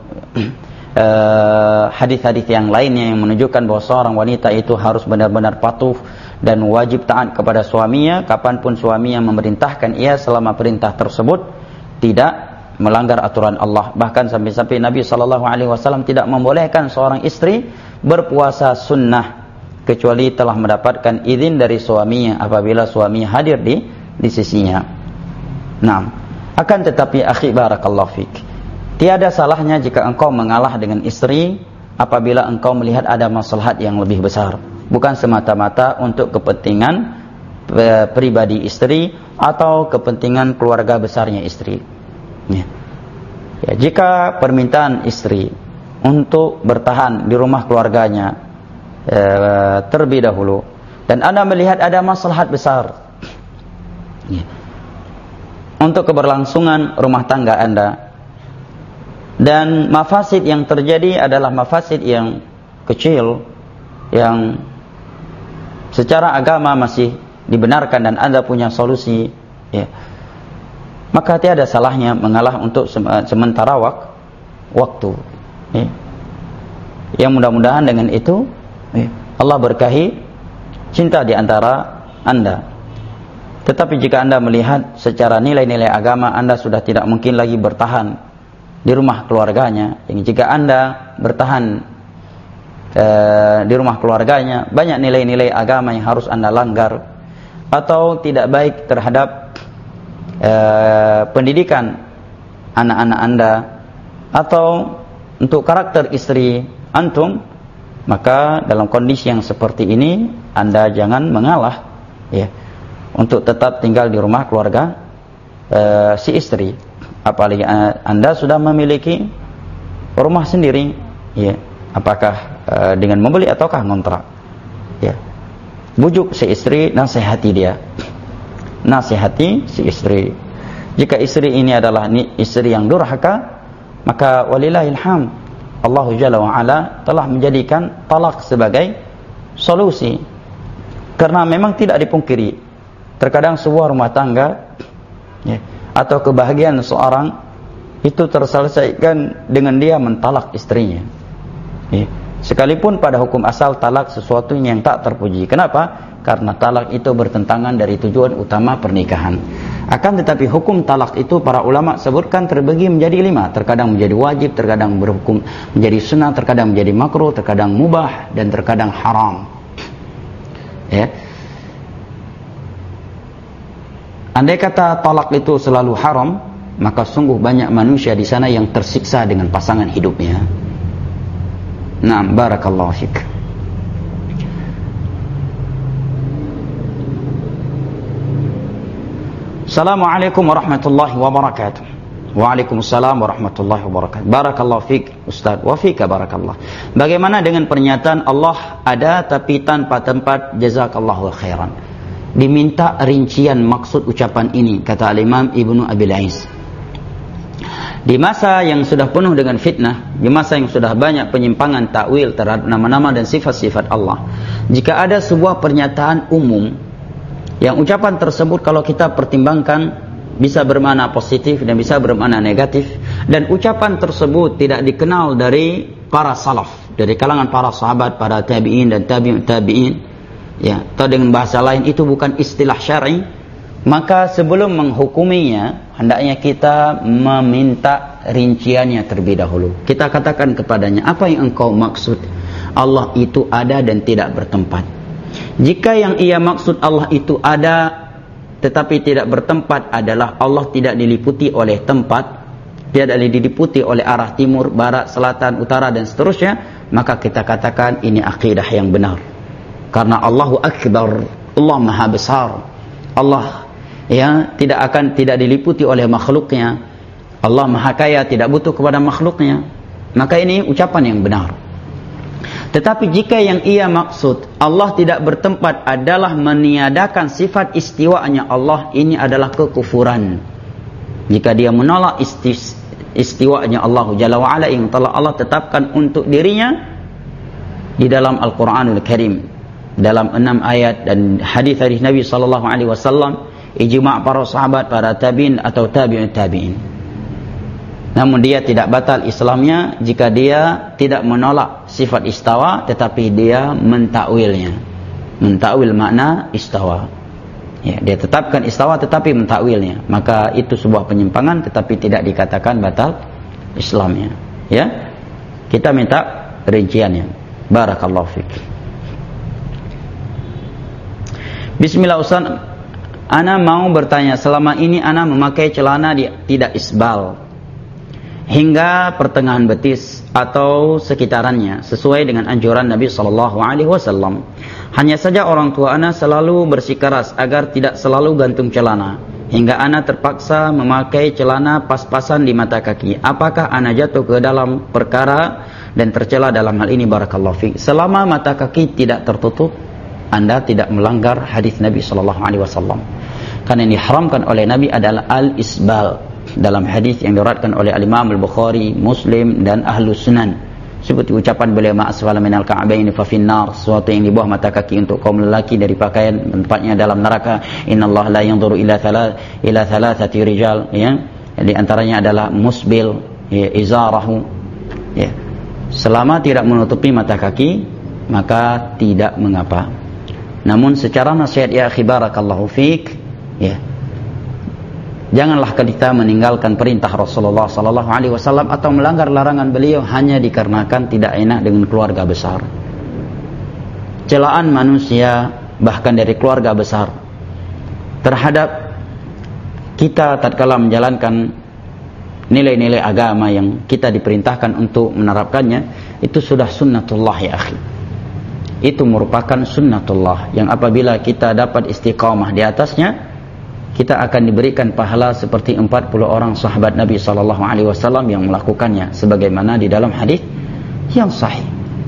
hadis-hadis uh, yang lainnya yang menunjukkan bahwa seorang wanita itu harus benar-benar patuh dan wajib taat kepada suaminya kapanpun suaminya memerintahkan ia, selama perintah tersebut tidak melanggar aturan Allah. Bahkan sampai-sampai Nabi sallallahu alaihi wasallam tidak membolehkan seorang istri berpuasa sunnah kecuali telah mendapatkan izin dari suaminya apabila suaminya hadir di di sisinya. Nah, akan tetapi akhi barakallahu fik, tiada salahnya jika engkau mengalah dengan istri apabila engkau melihat ada maslahat yang lebih besar, bukan semata-mata untuk kepentingan e, pribadi istri atau kepentingan keluarga besarnya istri. Ya. Ya, jika permintaan istri untuk bertahan di rumah keluarganya e, terlebih dahulu dan Anda melihat ada maslahat besar, ya, untuk keberlangsungan rumah tangga Anda, dan mafasid yang terjadi adalah mafasid yang kecil, yang secara agama masih dibenarkan dan Anda punya solusi, ya, maka tiada salahnya mengalah untuk sementara wak waktu. Ya. Yang mudah-mudahan dengan itu, ya, Allah berkahi cinta di antara Anda. Tetapi jika Anda melihat secara nilai-nilai agama Anda sudah tidak mungkin lagi bertahan di rumah keluarganya, jadi jika Anda bertahan e, di rumah keluarganya, banyak nilai-nilai agama yang harus Anda langgar, atau tidak baik terhadap e, pendidikan anak-anak Anda, atau untuk karakter istri antum, maka dalam kondisi yang seperti ini Anda jangan mengalah, ya, untuk tetap tinggal di rumah keluarga e, si istri. Apalagi Anda sudah memiliki rumah sendiri, ya, apakah e, dengan membeli ataukah ngontrak, ya. Bujuk si istri, nasihati dia, nasihati si istri. Jika istri ini adalah istri yang durhaka, maka walillahil hamd, Allah Jalla wa Ala telah menjadikan talak sebagai solusi. Karena memang tidak dipungkiri, terkadang sebuah rumah tangga, ya, atau kebahagiaan seorang itu terselesaikan dengan dia mentalak istrinya, ya. Sekalipun pada hukum asal talak sesuatu yang tak terpuji. Kenapa? Karena talak itu bertentangan dari tujuan utama pernikahan. Akan tetapi hukum talak itu para ulama sebutkan terbagi menjadi lima. Terkadang menjadi wajib, terkadang berhukum menjadi sunnah, terkadang menjadi makruh, terkadang mubah, dan terkadang haram, ya. Andai kata talak itu selalu haram, maka sungguh banyak manusia di sana yang tersiksa dengan pasangan hidupnya. Naam, barakallahu fik. Assalamualaikum warahmatullahi wabarakatuh. Waalaikumsalam warahmatullahi wabarakatuh. Barakallahu fik Ustaz, wa fika barakallah. Bagaimana dengan pernyataan Allah ada tapi tanpa tempat? Jazakallahu khairan. Diminta rincian maksud ucapan ini, kata Al-Imam Ibnu Abil Ais. Di masa yang sudah penuh dengan fitnah, di masa yang sudah banyak penyimpangan takwil terhadap nama-nama dan sifat-sifat Allah, jika ada sebuah pernyataan umum yang ucapan tersebut kalau kita pertimbangkan bisa bermakna positif dan bisa bermakna negatif, dan ucapan tersebut tidak dikenal dari para salaf, dari kalangan para sahabat, para tabi'in dan tabi'ut tabi'in, ya, atau dengan bahasa lain itu bukan istilah syar'i, maka sebelum menghukuminya hendaknya kita meminta rinciannya terlebih dahulu. Kita katakan kepadanya, apa yang engkau maksud Allah itu ada dan tidak bertempat? Jika yang ia maksud Allah itu ada tetapi tidak bertempat adalah Allah tidak diliputi oleh tempat, tidak diliputi oleh arah timur, barat, selatan, utara dan seterusnya, maka kita katakan ini akidah yang benar. Karena Allahu Akbar, Allah Maha Besar. Allah ya tidak akan tidak diliputi oleh makhluknya. Allah Maha Kaya, tidak butuh kepada makhluknya. Maka ini ucapan yang benar. Tetapi jika yang ia maksud Allah tidak bertempat adalah meniadakan sifat istiwanya Allah, ini adalah kekufuran. Jika dia menolak istis, istiwanya Allah Jalla wa'ala yang telah Allah tetapkan untuk dirinya di dalam Al-Quranul Karim, dalam enam ayat dan hadis-hadis Nabi sallallahu alaihi wasallam, ijma' para sahabat, para tabi'in atau tabi'ut tabi'in. Namun dia tidak batal Islamnya jika dia tidak menolak sifat istawa, tetapi dia mentakwilnya, mentakwil makna istawa. Ya, dia tetapkan istawa tetapi mentakwilnya, maka itu sebuah penyimpangan, tetapi tidak dikatakan batal Islamnya. Ya, kita minta rinciannya. Barakallahu fik. Bismillah Ustaz, ana mau bertanya, selama ini ana memakai celana di, tidak isbal hingga pertengahan betis atau sekitarannya sesuai dengan anjuran Nabi sallallahu alaihi wasallam. Hanya saja orang tua ana selalu bersikeras agar tidak selalu gantung celana hingga ana terpaksa memakai celana pas-pasan di mata kaki. Apakah ana jatuh ke dalam perkara dan tercela dalam hal ini? Barakallahu fiik. Selama mata kaki tidak tertutup, Anda tidak melanggar hadis Nabi sallallahu alaihi wasallam. Karena yang diharamkan oleh Nabi adalah al-isbal. Dalam hadis yang diriwayatkan oleh Al-Imam Al-Bukhari, Muslim dan Ahlus Sunan, seperti ucapan beliau, ma asfala minal ka'baini fa finnar, sesuatu yang di bawah mata kaki untuk kaum lelaki dari pakaian tempatnya dalam neraka. Innallaha la yanzuru ila thalath ila thalathati rijal, ya, di antaranya adalah musbil, ya, izarahu, ya. Selama tidak menutupi mata kaki maka tidak mengapa. Namun secara nasihat ya akhi barakallahu fiik, ya, janganlah kita meninggalkan perintah Rasulullah sallallahu alaihi wasallam atau melanggar larangan beliau hanya dikarenakan tidak enak dengan keluarga besar. Celaan manusia bahkan dari keluarga besar terhadap kita tatkala menjalankan nilai-nilai agama yang kita diperintahkan untuk menerapkannya, itu sudah sunnatullah ya akhi. Itu merupakan sunnatullah yang apabila kita dapat istiqamah di atasnya, kita akan diberikan pahala seperti empat puluh orang sahabat Nabi sallallahu alaihi wasallam yang melakukannya sebagaimana di dalam hadis yang sahih.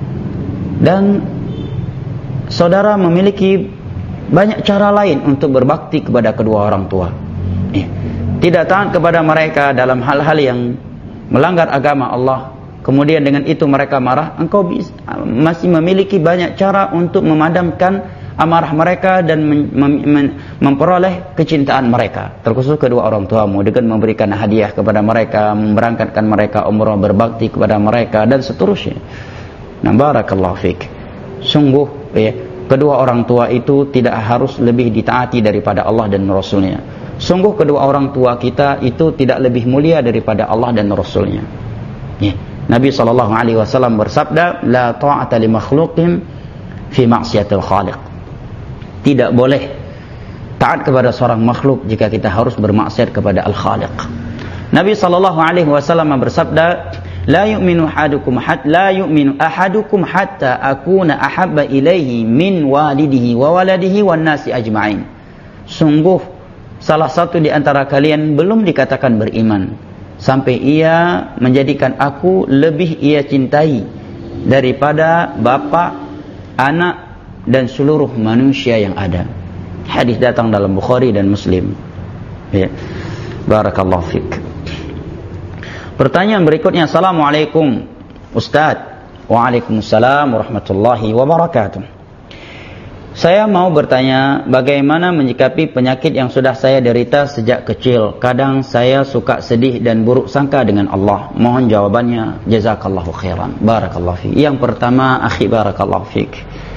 Dan saudara memiliki banyak cara lain untuk berbakti kepada kedua orang tua. Eh, tidak taat kepada mereka dalam hal-hal yang melanggar agama Allah, kemudian dengan itu mereka marah, engkau bisa, masih memiliki banyak cara untuk memadamkan amarah mereka dan mem mem memperoleh kecintaan mereka, terkhusus kedua orang tuamu, dengan memberikan hadiah kepada mereka, memberangkatkan mereka umrah, berbakti kepada mereka dan seterusnya. Nah, barakallahu fiik. Sungguh ya, kedua orang tua itu tidak harus lebih ditaati daripada Allah dan Rasulnya. Sungguh kedua orang tua kita itu tidak lebih mulia daripada Allah dan Rasulnya. Ya. Nabi sallallahu alaihi wasallam bersabda, la ta'ata li makhluqin fi ma'siyatil khaliq. Tidak boleh taat kepada seorang makhluk jika kita harus bermaksiat kepada Al-Khaliq. Nabi sallallahu alaihi wasallam bersabda, la yu'minu ahadukum hatta la yu'minu ahadukum hatta akuna ahabba ilaihi min walidihi wa waladihi wan nasi ajma'in. Sungguh salah satu di antara kalian belum dikatakan beriman sampai ia menjadikan aku lebih ia cintai daripada bapa, anak dan seluruh manusia yang ada. Hadis datang dalam Bukhari dan Muslim. Ya. Barakallahu fik. Pertanyaan berikutnya, Assalamualaikum Ustaz. Waalaikumsalam warahmatullahi wabarakatuh. Saya mau bertanya, bagaimana menyikapi penyakit yang sudah saya derita sejak kecil? Kadang saya suka sedih dan buruk sangka dengan Allah. Mohon jawabannya. Jazakallahu khairan. Barakallahu fik. Yang pertama, akhi, barakallahu fik.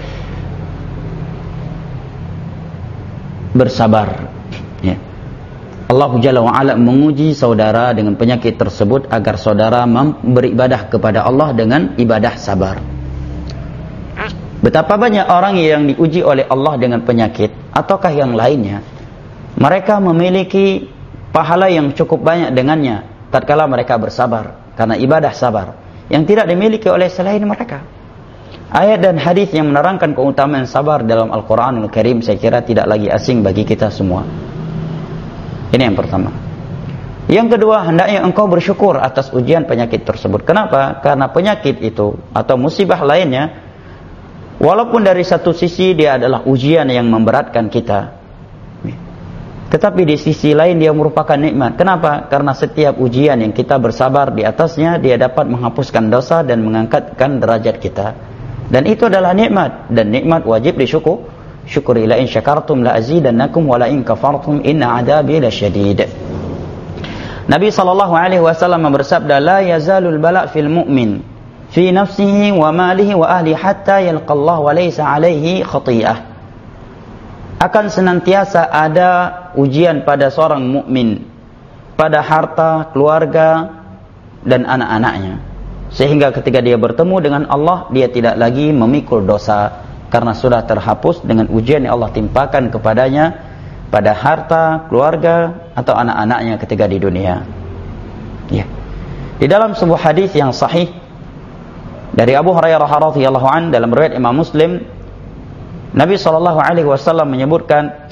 Bersabar. Ya. Allah Jalla wa'ala menguji saudara dengan penyakit tersebut agar saudara beribadah kepada Allah dengan ibadah sabar. Betapa banyak orang yang diuji oleh Allah dengan penyakit ataukah yang lainnya, mereka memiliki pahala yang cukup banyak dengannya tatkala mereka bersabar karena ibadah sabar yang tidak dimiliki oleh selain mereka. Ayat dan hadis yang menerangkan keutamaan sabar dalam Al-Quranul Karim saya kira tidak lagi asing bagi kita semua. Ini yang pertama. Yang kedua, hendaknya engkau bersyukur atas ujian penyakit tersebut. Kenapa? Karena penyakit itu atau musibah lainnya, walaupun dari satu sisi dia adalah ujian yang memberatkan kita, tetapi di sisi lain dia merupakan nikmat. Kenapa? Karena setiap ujian yang kita bersabar di atasnya, dia dapat menghapuskan dosa dan mengangkatkan derajat kita. Dan itu adalah nikmat, dan nikmat wajib disyukur. Syukuri, la in syakartum la azidannakum wa la in kafartum inna adabi lasyadid. Nabi sallallahu alaihi wasallam bersabda, la yazalul bala' fil mu'min fi nafsihi wa malihi wa ahli hatta yalqallah wa laysa alaihi khati'ah. Akan senantiasa ada ujian pada seorang mukmin, pada harta, keluarga dan anak-anaknya, sehingga ketika dia bertemu dengan Allah, dia tidak lagi memikul dosa karena sudah terhapus dengan ujian yang Allah timpakan kepadanya pada harta, keluarga atau anak-anaknya ketika di dunia. Ya. Di dalam sebuah hadis yang sahih dari Abu Hurairah radhiyallahu anhu dalam riwayat Imam Muslim, Nabi sallallahu alaihi wasallam menyebutkan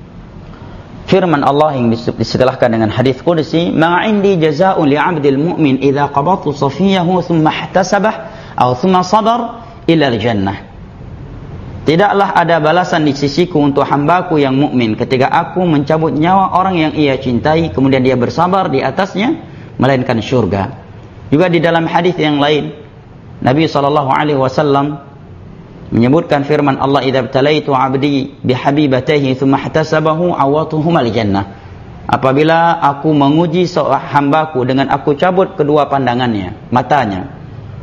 firman Allah yang disetelahkan dengan hadis qudsi, "Ma 'indi jazaa'un li'abdil mu'min idza qabadtu safiyahu thumma ihtasabah aw thumma sabar ila al-jannah." Tidaklah ada balasan di sisiku untuk hambaku yang mukmin ketika aku mencabut nyawa orang yang ia cintai kemudian dia bersabar di atasnya, melainkan syurga. Juga di dalam hadis yang lain, Nabi sallallahu alaihi wasallam menyebutkan firman Allah, "Idza btalaitu 'abdi bihabibatihi thumma ihtasabahu awatuhumal jannah." Apabila aku menguji seorang hambaku dengan aku cabut kedua pandangannya, matanya.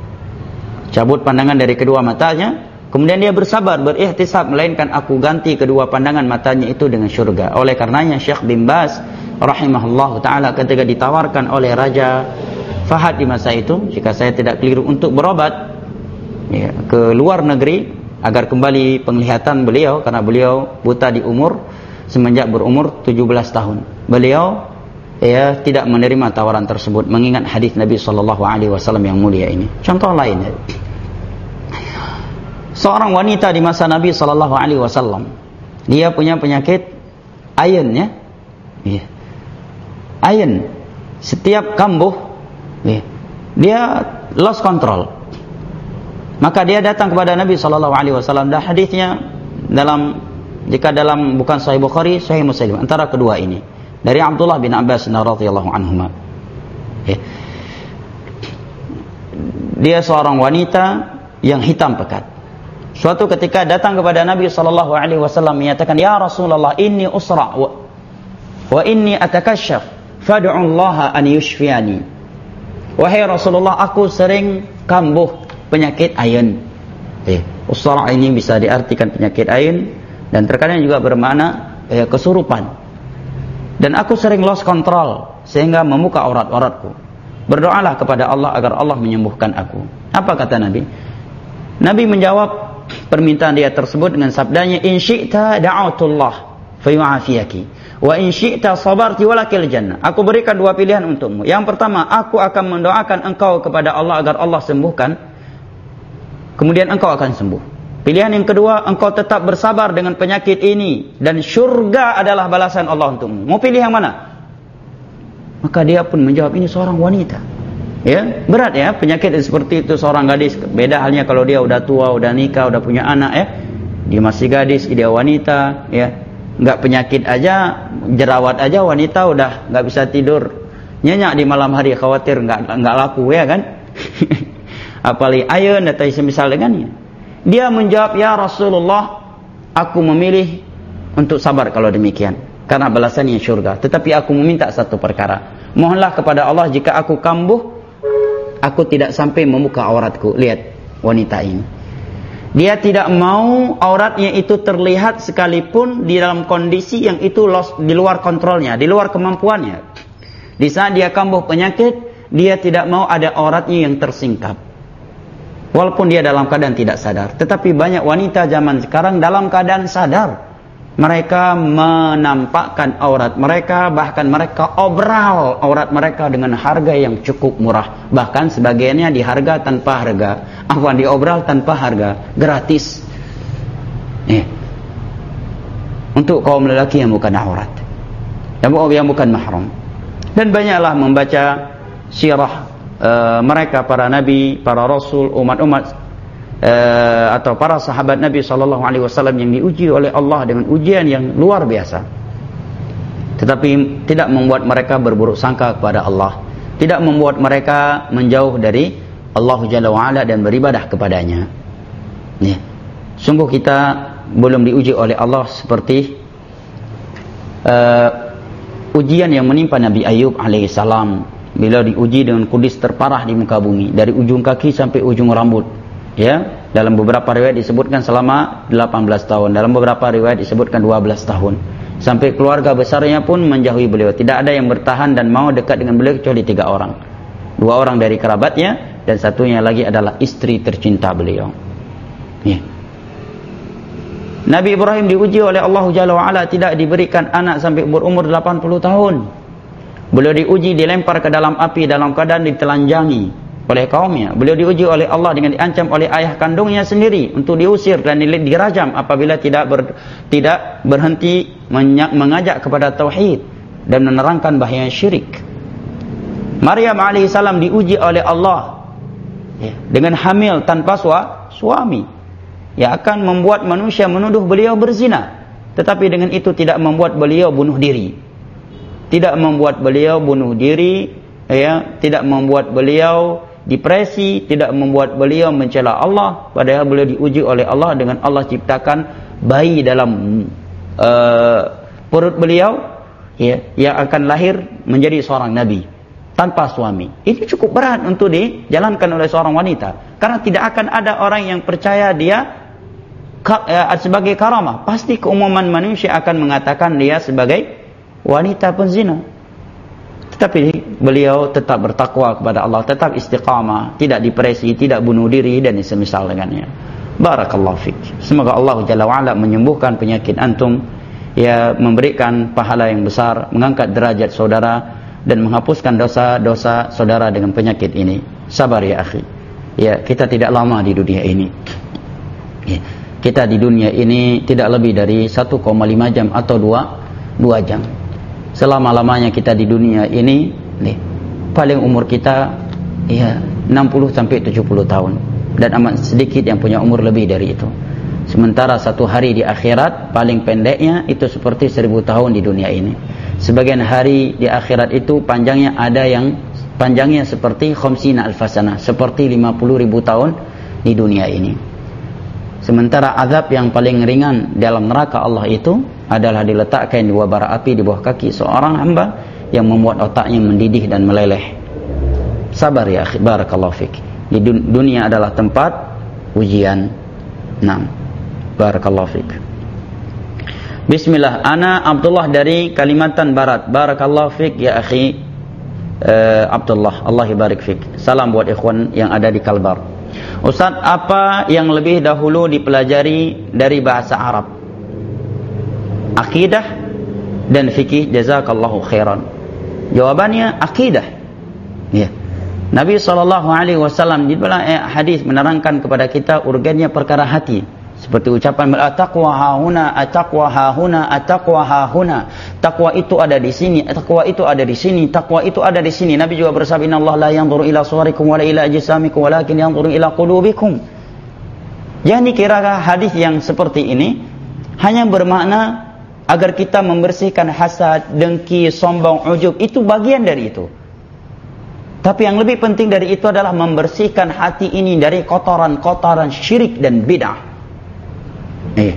Cabut pandangan dari kedua matanya, kemudian dia bersabar, berihtisab, melainkan aku ganti kedua pandangan matanya itu dengan syurga. Oleh karenanya Syekh bin Baz rahimahullah ta'ala ketika ditawarkan oleh Raja Fahad di masa itu, jika saya tidak keliru, untuk berobat ya, ke luar negeri agar kembali penglihatan beliau, karena beliau buta di umur semenjak berumur tujuh belas tahun. Beliau ya tidak menerima tawaran tersebut mengingat hadis Nabi sallallahu alaihi wasallam yang mulia ini. Contoh lainnya, seorang wanita di masa Nabi sallallahu alaihi wasallam, dia punya penyakit ayen ya. Ya. Ayen setiap kambuh ya, dia lost control. Maka dia datang kepada Nabi sallallahu alaihi wasallam, dan hadisnya dalam, jika dalam bukan Sahih Bukhari, Sahih Muslim, antara kedua ini dari Abdullah bin Abbas radhiyallahu anhuma. Ya. Dia seorang wanita yang hitam pekat. Suatu ketika datang kepada Nabi sallallahu alaihi wasallam menyatakan, "Ya Rasulullah, inni usra wa, wa inni atakashaf, fad'u Allah an yushfiyani." Wahai Rasulullah, aku sering kambuh penyakit ayen. Eh, usra ini bisa diartikan penyakit ayen dan terkadang juga bermakna eh, kesurupan. Dan aku sering lost control sehingga membuka aurat-auratku. Berdoalah kepada Allah agar Allah menyembuhkan aku. Apa kata Nabi? Nabi menjawab permintaan dia tersebut dengan sabdanya, "In syi'ta da'autullah fayu'afiyaki wa in syi'ta sabarti walakil jannah." Aku berikan dua pilihan untukmu. Yang pertama, aku akan mendoakan engkau kepada Allah agar Allah sembuhkan, kemudian engkau akan sembuh. Pilihan yang kedua, engkau tetap bersabar dengan penyakit ini dan syurga adalah balasan Allah untukmu. Mau pilih yang mana? Maka dia pun menjawab, ini seorang wanita. Ya, berat ya penyakit seperti itu seorang gadis. Beda halnya kalau dia udah tua, udah nikah, udah punya anak ya. Dia masih gadis, dia wanita ya. Enggak penyakit aja, jerawat aja wanita udah enggak bisa tidur. Nyenyak di malam hari, khawatir enggak enggak laku ya kan. Apalagi ayun atau semisal dengannya. Dia menjawab, ya Rasulullah, aku memilih untuk sabar kalau demikian, karena balasannya syurga. Tetapi aku meminta satu perkara. Mohonlah kepada Allah jika aku kambuh, aku tidak sampai membuka auratku. Lihat wanita ini. Dia tidak mau auratnya itu terlihat sekalipun di dalam kondisi yang itu lost, di luar kontrolnya, di luar kemampuannya. Di saat dia kambuh penyakit, dia tidak mau ada auratnya yang tersingkap. Walaupun dia dalam keadaan tidak sadar. Tetapi banyak wanita zaman sekarang dalam keadaan sadar. Mereka menampakkan aurat mereka, bahkan mereka obral aurat mereka dengan harga yang cukup murah. Bahkan sebagiannya di harga tanpa harga. Afwan, diobral tanpa harga, gratis. Eh. Untuk kaum lelaki yang bukan aurat, yang bukan mahram. Dan banyaklah membaca sirah uh, mereka, para nabi, para rasul, umat-umat Uh, atau para sahabat Nabi sallallahu alaihi wasallam yang diuji oleh Allah dengan ujian yang luar biasa. Tetapi tidak membuat mereka berburuk sangka kepada Allah, tidak membuat mereka menjauh dari Allah Jalla wa Ala dan beribadah kepadanya. Ya. Sungguh kita belum diuji oleh Allah seperti uh, ujian yang menimpa Nabi Ayub alaihissalam. Bila diuji dengan kondisi terparah di muka bumi, dari ujung kaki sampai ujung rambut. Ya, dalam beberapa riwayat disebutkan selama delapan belas tahun, dalam beberapa riwayat disebutkan dua belas tahun. Sampai keluarga besarnya pun menjauhi beliau. Tidak ada yang bertahan dan mau dekat dengan beliau kecuali tiga orang. Dua orang dari kerabatnya dan satunya lagi adalah istri tercinta beliau. Ya. Nabi Ibrahim diuji oleh Allah Jalla wa Ala, tidak diberikan anak sampai berumur delapan puluh tahun. Beliau diuji, dilempar ke dalam api dalam keadaan ditelanjangi oleh kaumnya. Beliau diuji oleh Allah dengan diancam oleh ayah kandungnya sendiri untuk diusir dan dirajam apabila tidak ber, tidak berhenti mengajak kepada tauhid dan menerangkan bahaya syirik. Maryam alaihissalam diuji oleh Allah ya, dengan hamil tanpa sua, suami, yang akan membuat manusia menuduh beliau berzina. Tetapi dengan itu tidak membuat beliau bunuh diri, tidak membuat beliau bunuh diri ya, tidak membuat beliau depresi, tidak membuat beliau mencela Allah, padahal beliau diuji oleh Allah dengan Allah ciptakan bayi dalam uh, perut beliau ya, yang akan lahir menjadi seorang nabi tanpa suami. Ini cukup berat untuk dijalankan oleh seorang wanita, karena tidak akan ada orang yang percaya dia ka, uh, sebagai karamah. Pasti keumuman manusia akan mengatakan dia sebagai wanita penzina. Tetapi beliau tetap bertakwa kepada Allah, tetap istiqamah, tidak depresi, tidak bunuh diri dan semisal dengannya. Barakallahu fik. Semoga Allah Jalla wa Ala menyembuhkan penyakit antum, ya, memberikan pahala yang besar, mengangkat derajat saudara dan menghapuskan dosa-dosa saudara dengan penyakit ini. Sabar ya akhi. Ya, kita tidak lama di dunia ini. Ya, kita di dunia ini tidak lebih dari satu koma lima jam atau dua jam. Selama-lamanya kita di dunia ini, nih, paling umur kita ya enam puluh sampai tujuh puluh tahun, dan amat sedikit yang punya umur lebih dari itu. Sementara satu hari di akhirat paling pendeknya itu seperti seribu tahun di dunia ini. Sebagian hari di akhirat itu panjangnya ada yang panjangnya seperti khamsina alfasana, seperti lima puluh ribu tahun di dunia ini. Sementara azab yang paling ringan dalam neraka Allah itu adalah diletakkan di bawah bara api di bawah kaki seorang hamba yang membuat otaknya mendidih dan meleleh. Sabar ya akhi, barakallahu fik. Di dunia adalah tempat ujian. Naam. Barakallahu fik. Bismillah, ana Abdullah dari Kalimantan Barat. Barakallahu fik ya akhi uh, Abdullah, Allah barik fik. Salam buat ikhwan yang ada di Kalbar. Ustaz, apa yang lebih dahulu dipelajari dari bahasa Arab? Akidah dan fikih, jazakallahu khairan. Jawabannya akidah. Ya. Nabi sallallahu alaihi wasallam di dalam hadis menerangkan kepada kita urgennya perkara hati. Seperti ucapan at-taqwa hahuna, at-taqwa hahuna, at-taqwa hahuna. Takwa itu ada di sini, takwa itu ada di sini, takwa itu ada di sini. Nabi juga bersabda, "Innallaha la yanzuru ila suwarikum wa la ila ajsamikum, walakin yanzuru ila qulubikum." Jadi kira hadis yang seperti ini hanya bermakna agar kita membersihkan hasad, dengki, sombong, ujub, itu bagian dari itu. Tapi yang lebih penting dari itu adalah membersihkan hati ini dari kotoran-kotoran syirik dan bid'ah. Eh.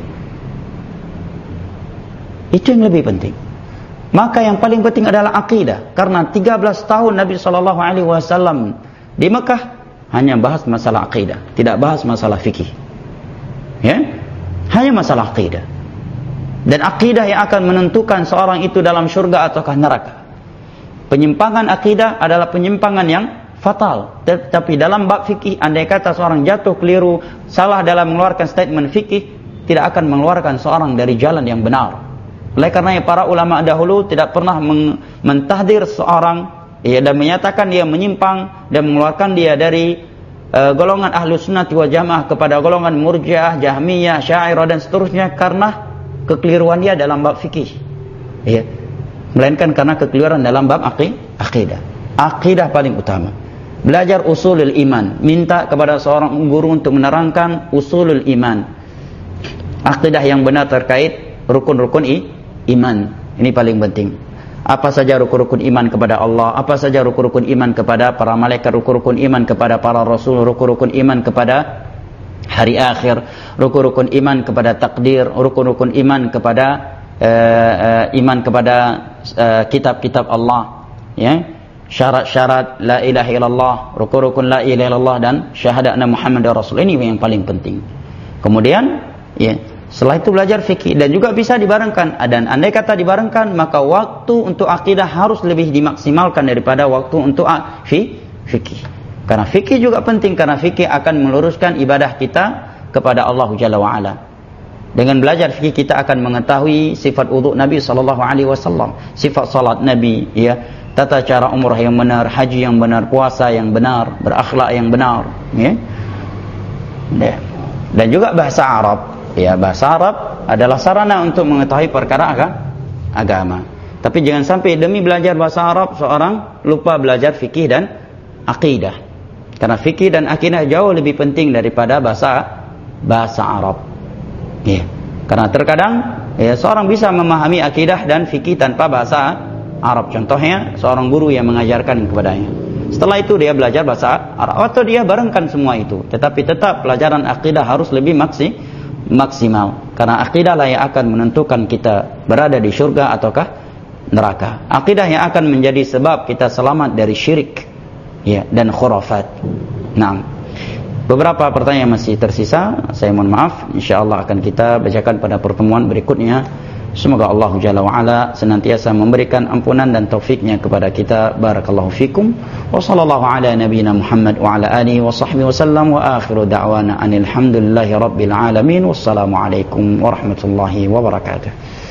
Itu yang lebih penting. Maka yang paling penting adalah akidah. Karena tiga belas tahun Nabi shallallahu alaihi wasallam di Mekah hanya bahas masalah akidah, tidak bahas masalah fikih. Ya? Hanya masalah akidah. Dan akidah yang akan menentukan seorang itu dalam syurga ataukah neraka. Penyimpangan akidah adalah penyimpangan yang fatal. Tapi dalam bab fikih, andai kata seorang jatuh keliru, salah dalam mengeluarkan statement fikih, tidak akan mengeluarkan seorang dari jalan yang benar. Oleh karena para ulama dahulu tidak pernah mentahdir seorang ya, dan menyatakan dia menyimpang dan mengeluarkan dia dari uh, golongan ahlu sunnati wal jamaah kepada golongan murjiah, jahmiyah, syairah dan seterusnya karena kekeliruan dia dalam bab fikih. Ya. Melainkan karena kekeliruan dalam bab akidah. Akidah paling utama. Belajar usulul iman, minta kepada seorang guru untuk menerangkan usulul iman. Akidah yang benar terkait rukun-rukun iman. Ini paling penting. Apa saja rukun-rukun iman kepada Allah, apa saja rukun-rukun iman kepada para malaikat, rukun-rukun iman kepada para rasul, rukun-rukun iman kepada hari akhir, rukun-rukun iman kepada takdir, rukun-rukun iman kepada uh, uh, iman kepada uh, kitab-kitab Allah, ya. Syarat-syarat la ilaha illallah, rukun-rukun la ilaha illallah dan syahadat anna Muhammadar Rasul. Ini yang paling penting. Kemudian ya, setelah itu belajar fikih dan juga bisa dibarengkan. Dan andai kata dibarengkan, maka waktu untuk akidah harus lebih dimaksimalkan daripada waktu untuk fikih. Karena fikih juga penting, karena fikih akan meluruskan ibadah kita kepada Allah Jalla wa Ala. Dengan belajar fikih kita akan mengetahui sifat wudu Nabi sallallahu alaihi wasallam, sifat salat Nabi, ya, tata cara umrah yang benar, haji yang benar, puasa yang benar, berakhlak yang benar, ya. Dan juga bahasa Arab. Ya, bahasa Arab adalah sarana untuk mengetahui perkara agama. Tapi jangan sampai demi belajar bahasa Arab seorang lupa belajar fikih dan akidah. Karena fikih dan akidah jauh lebih penting daripada bahasa bahasa Arab. Ya. Karena terkadang ya, seorang bisa memahami akidah dan fikih tanpa bahasa Arab. Contohnya seorang guru yang mengajarkan kepadanya. Setelah itu dia belajar bahasa Arab atau dia barengkan semua itu. Tetapi tetap pelajaran akidah harus lebih maksimal. maksimal karena akidah lah yang akan menentukan kita berada di surga ataukah neraka. Akidah yang akan menjadi sebab kita selamat dari syirik ya dan khurafat. Nah, beberapa pertanyaan masih tersisa, saya mohon maaf, insyaallah akan kita bacakan pada pertemuan berikutnya. Semoga Allah Jalla wa Ala senantiasa memberikan ampunan dan taufiknya kepada kita. Barakallahu fikum. Wa sallallahu ala nabiyyina Muhammad wa ala alihi wa sahbihi wa sallam wa akhiru da'wana anil hamdulillahi rabbil alamin. Wassalamu alaikum warahmatullahi wabarakatuh.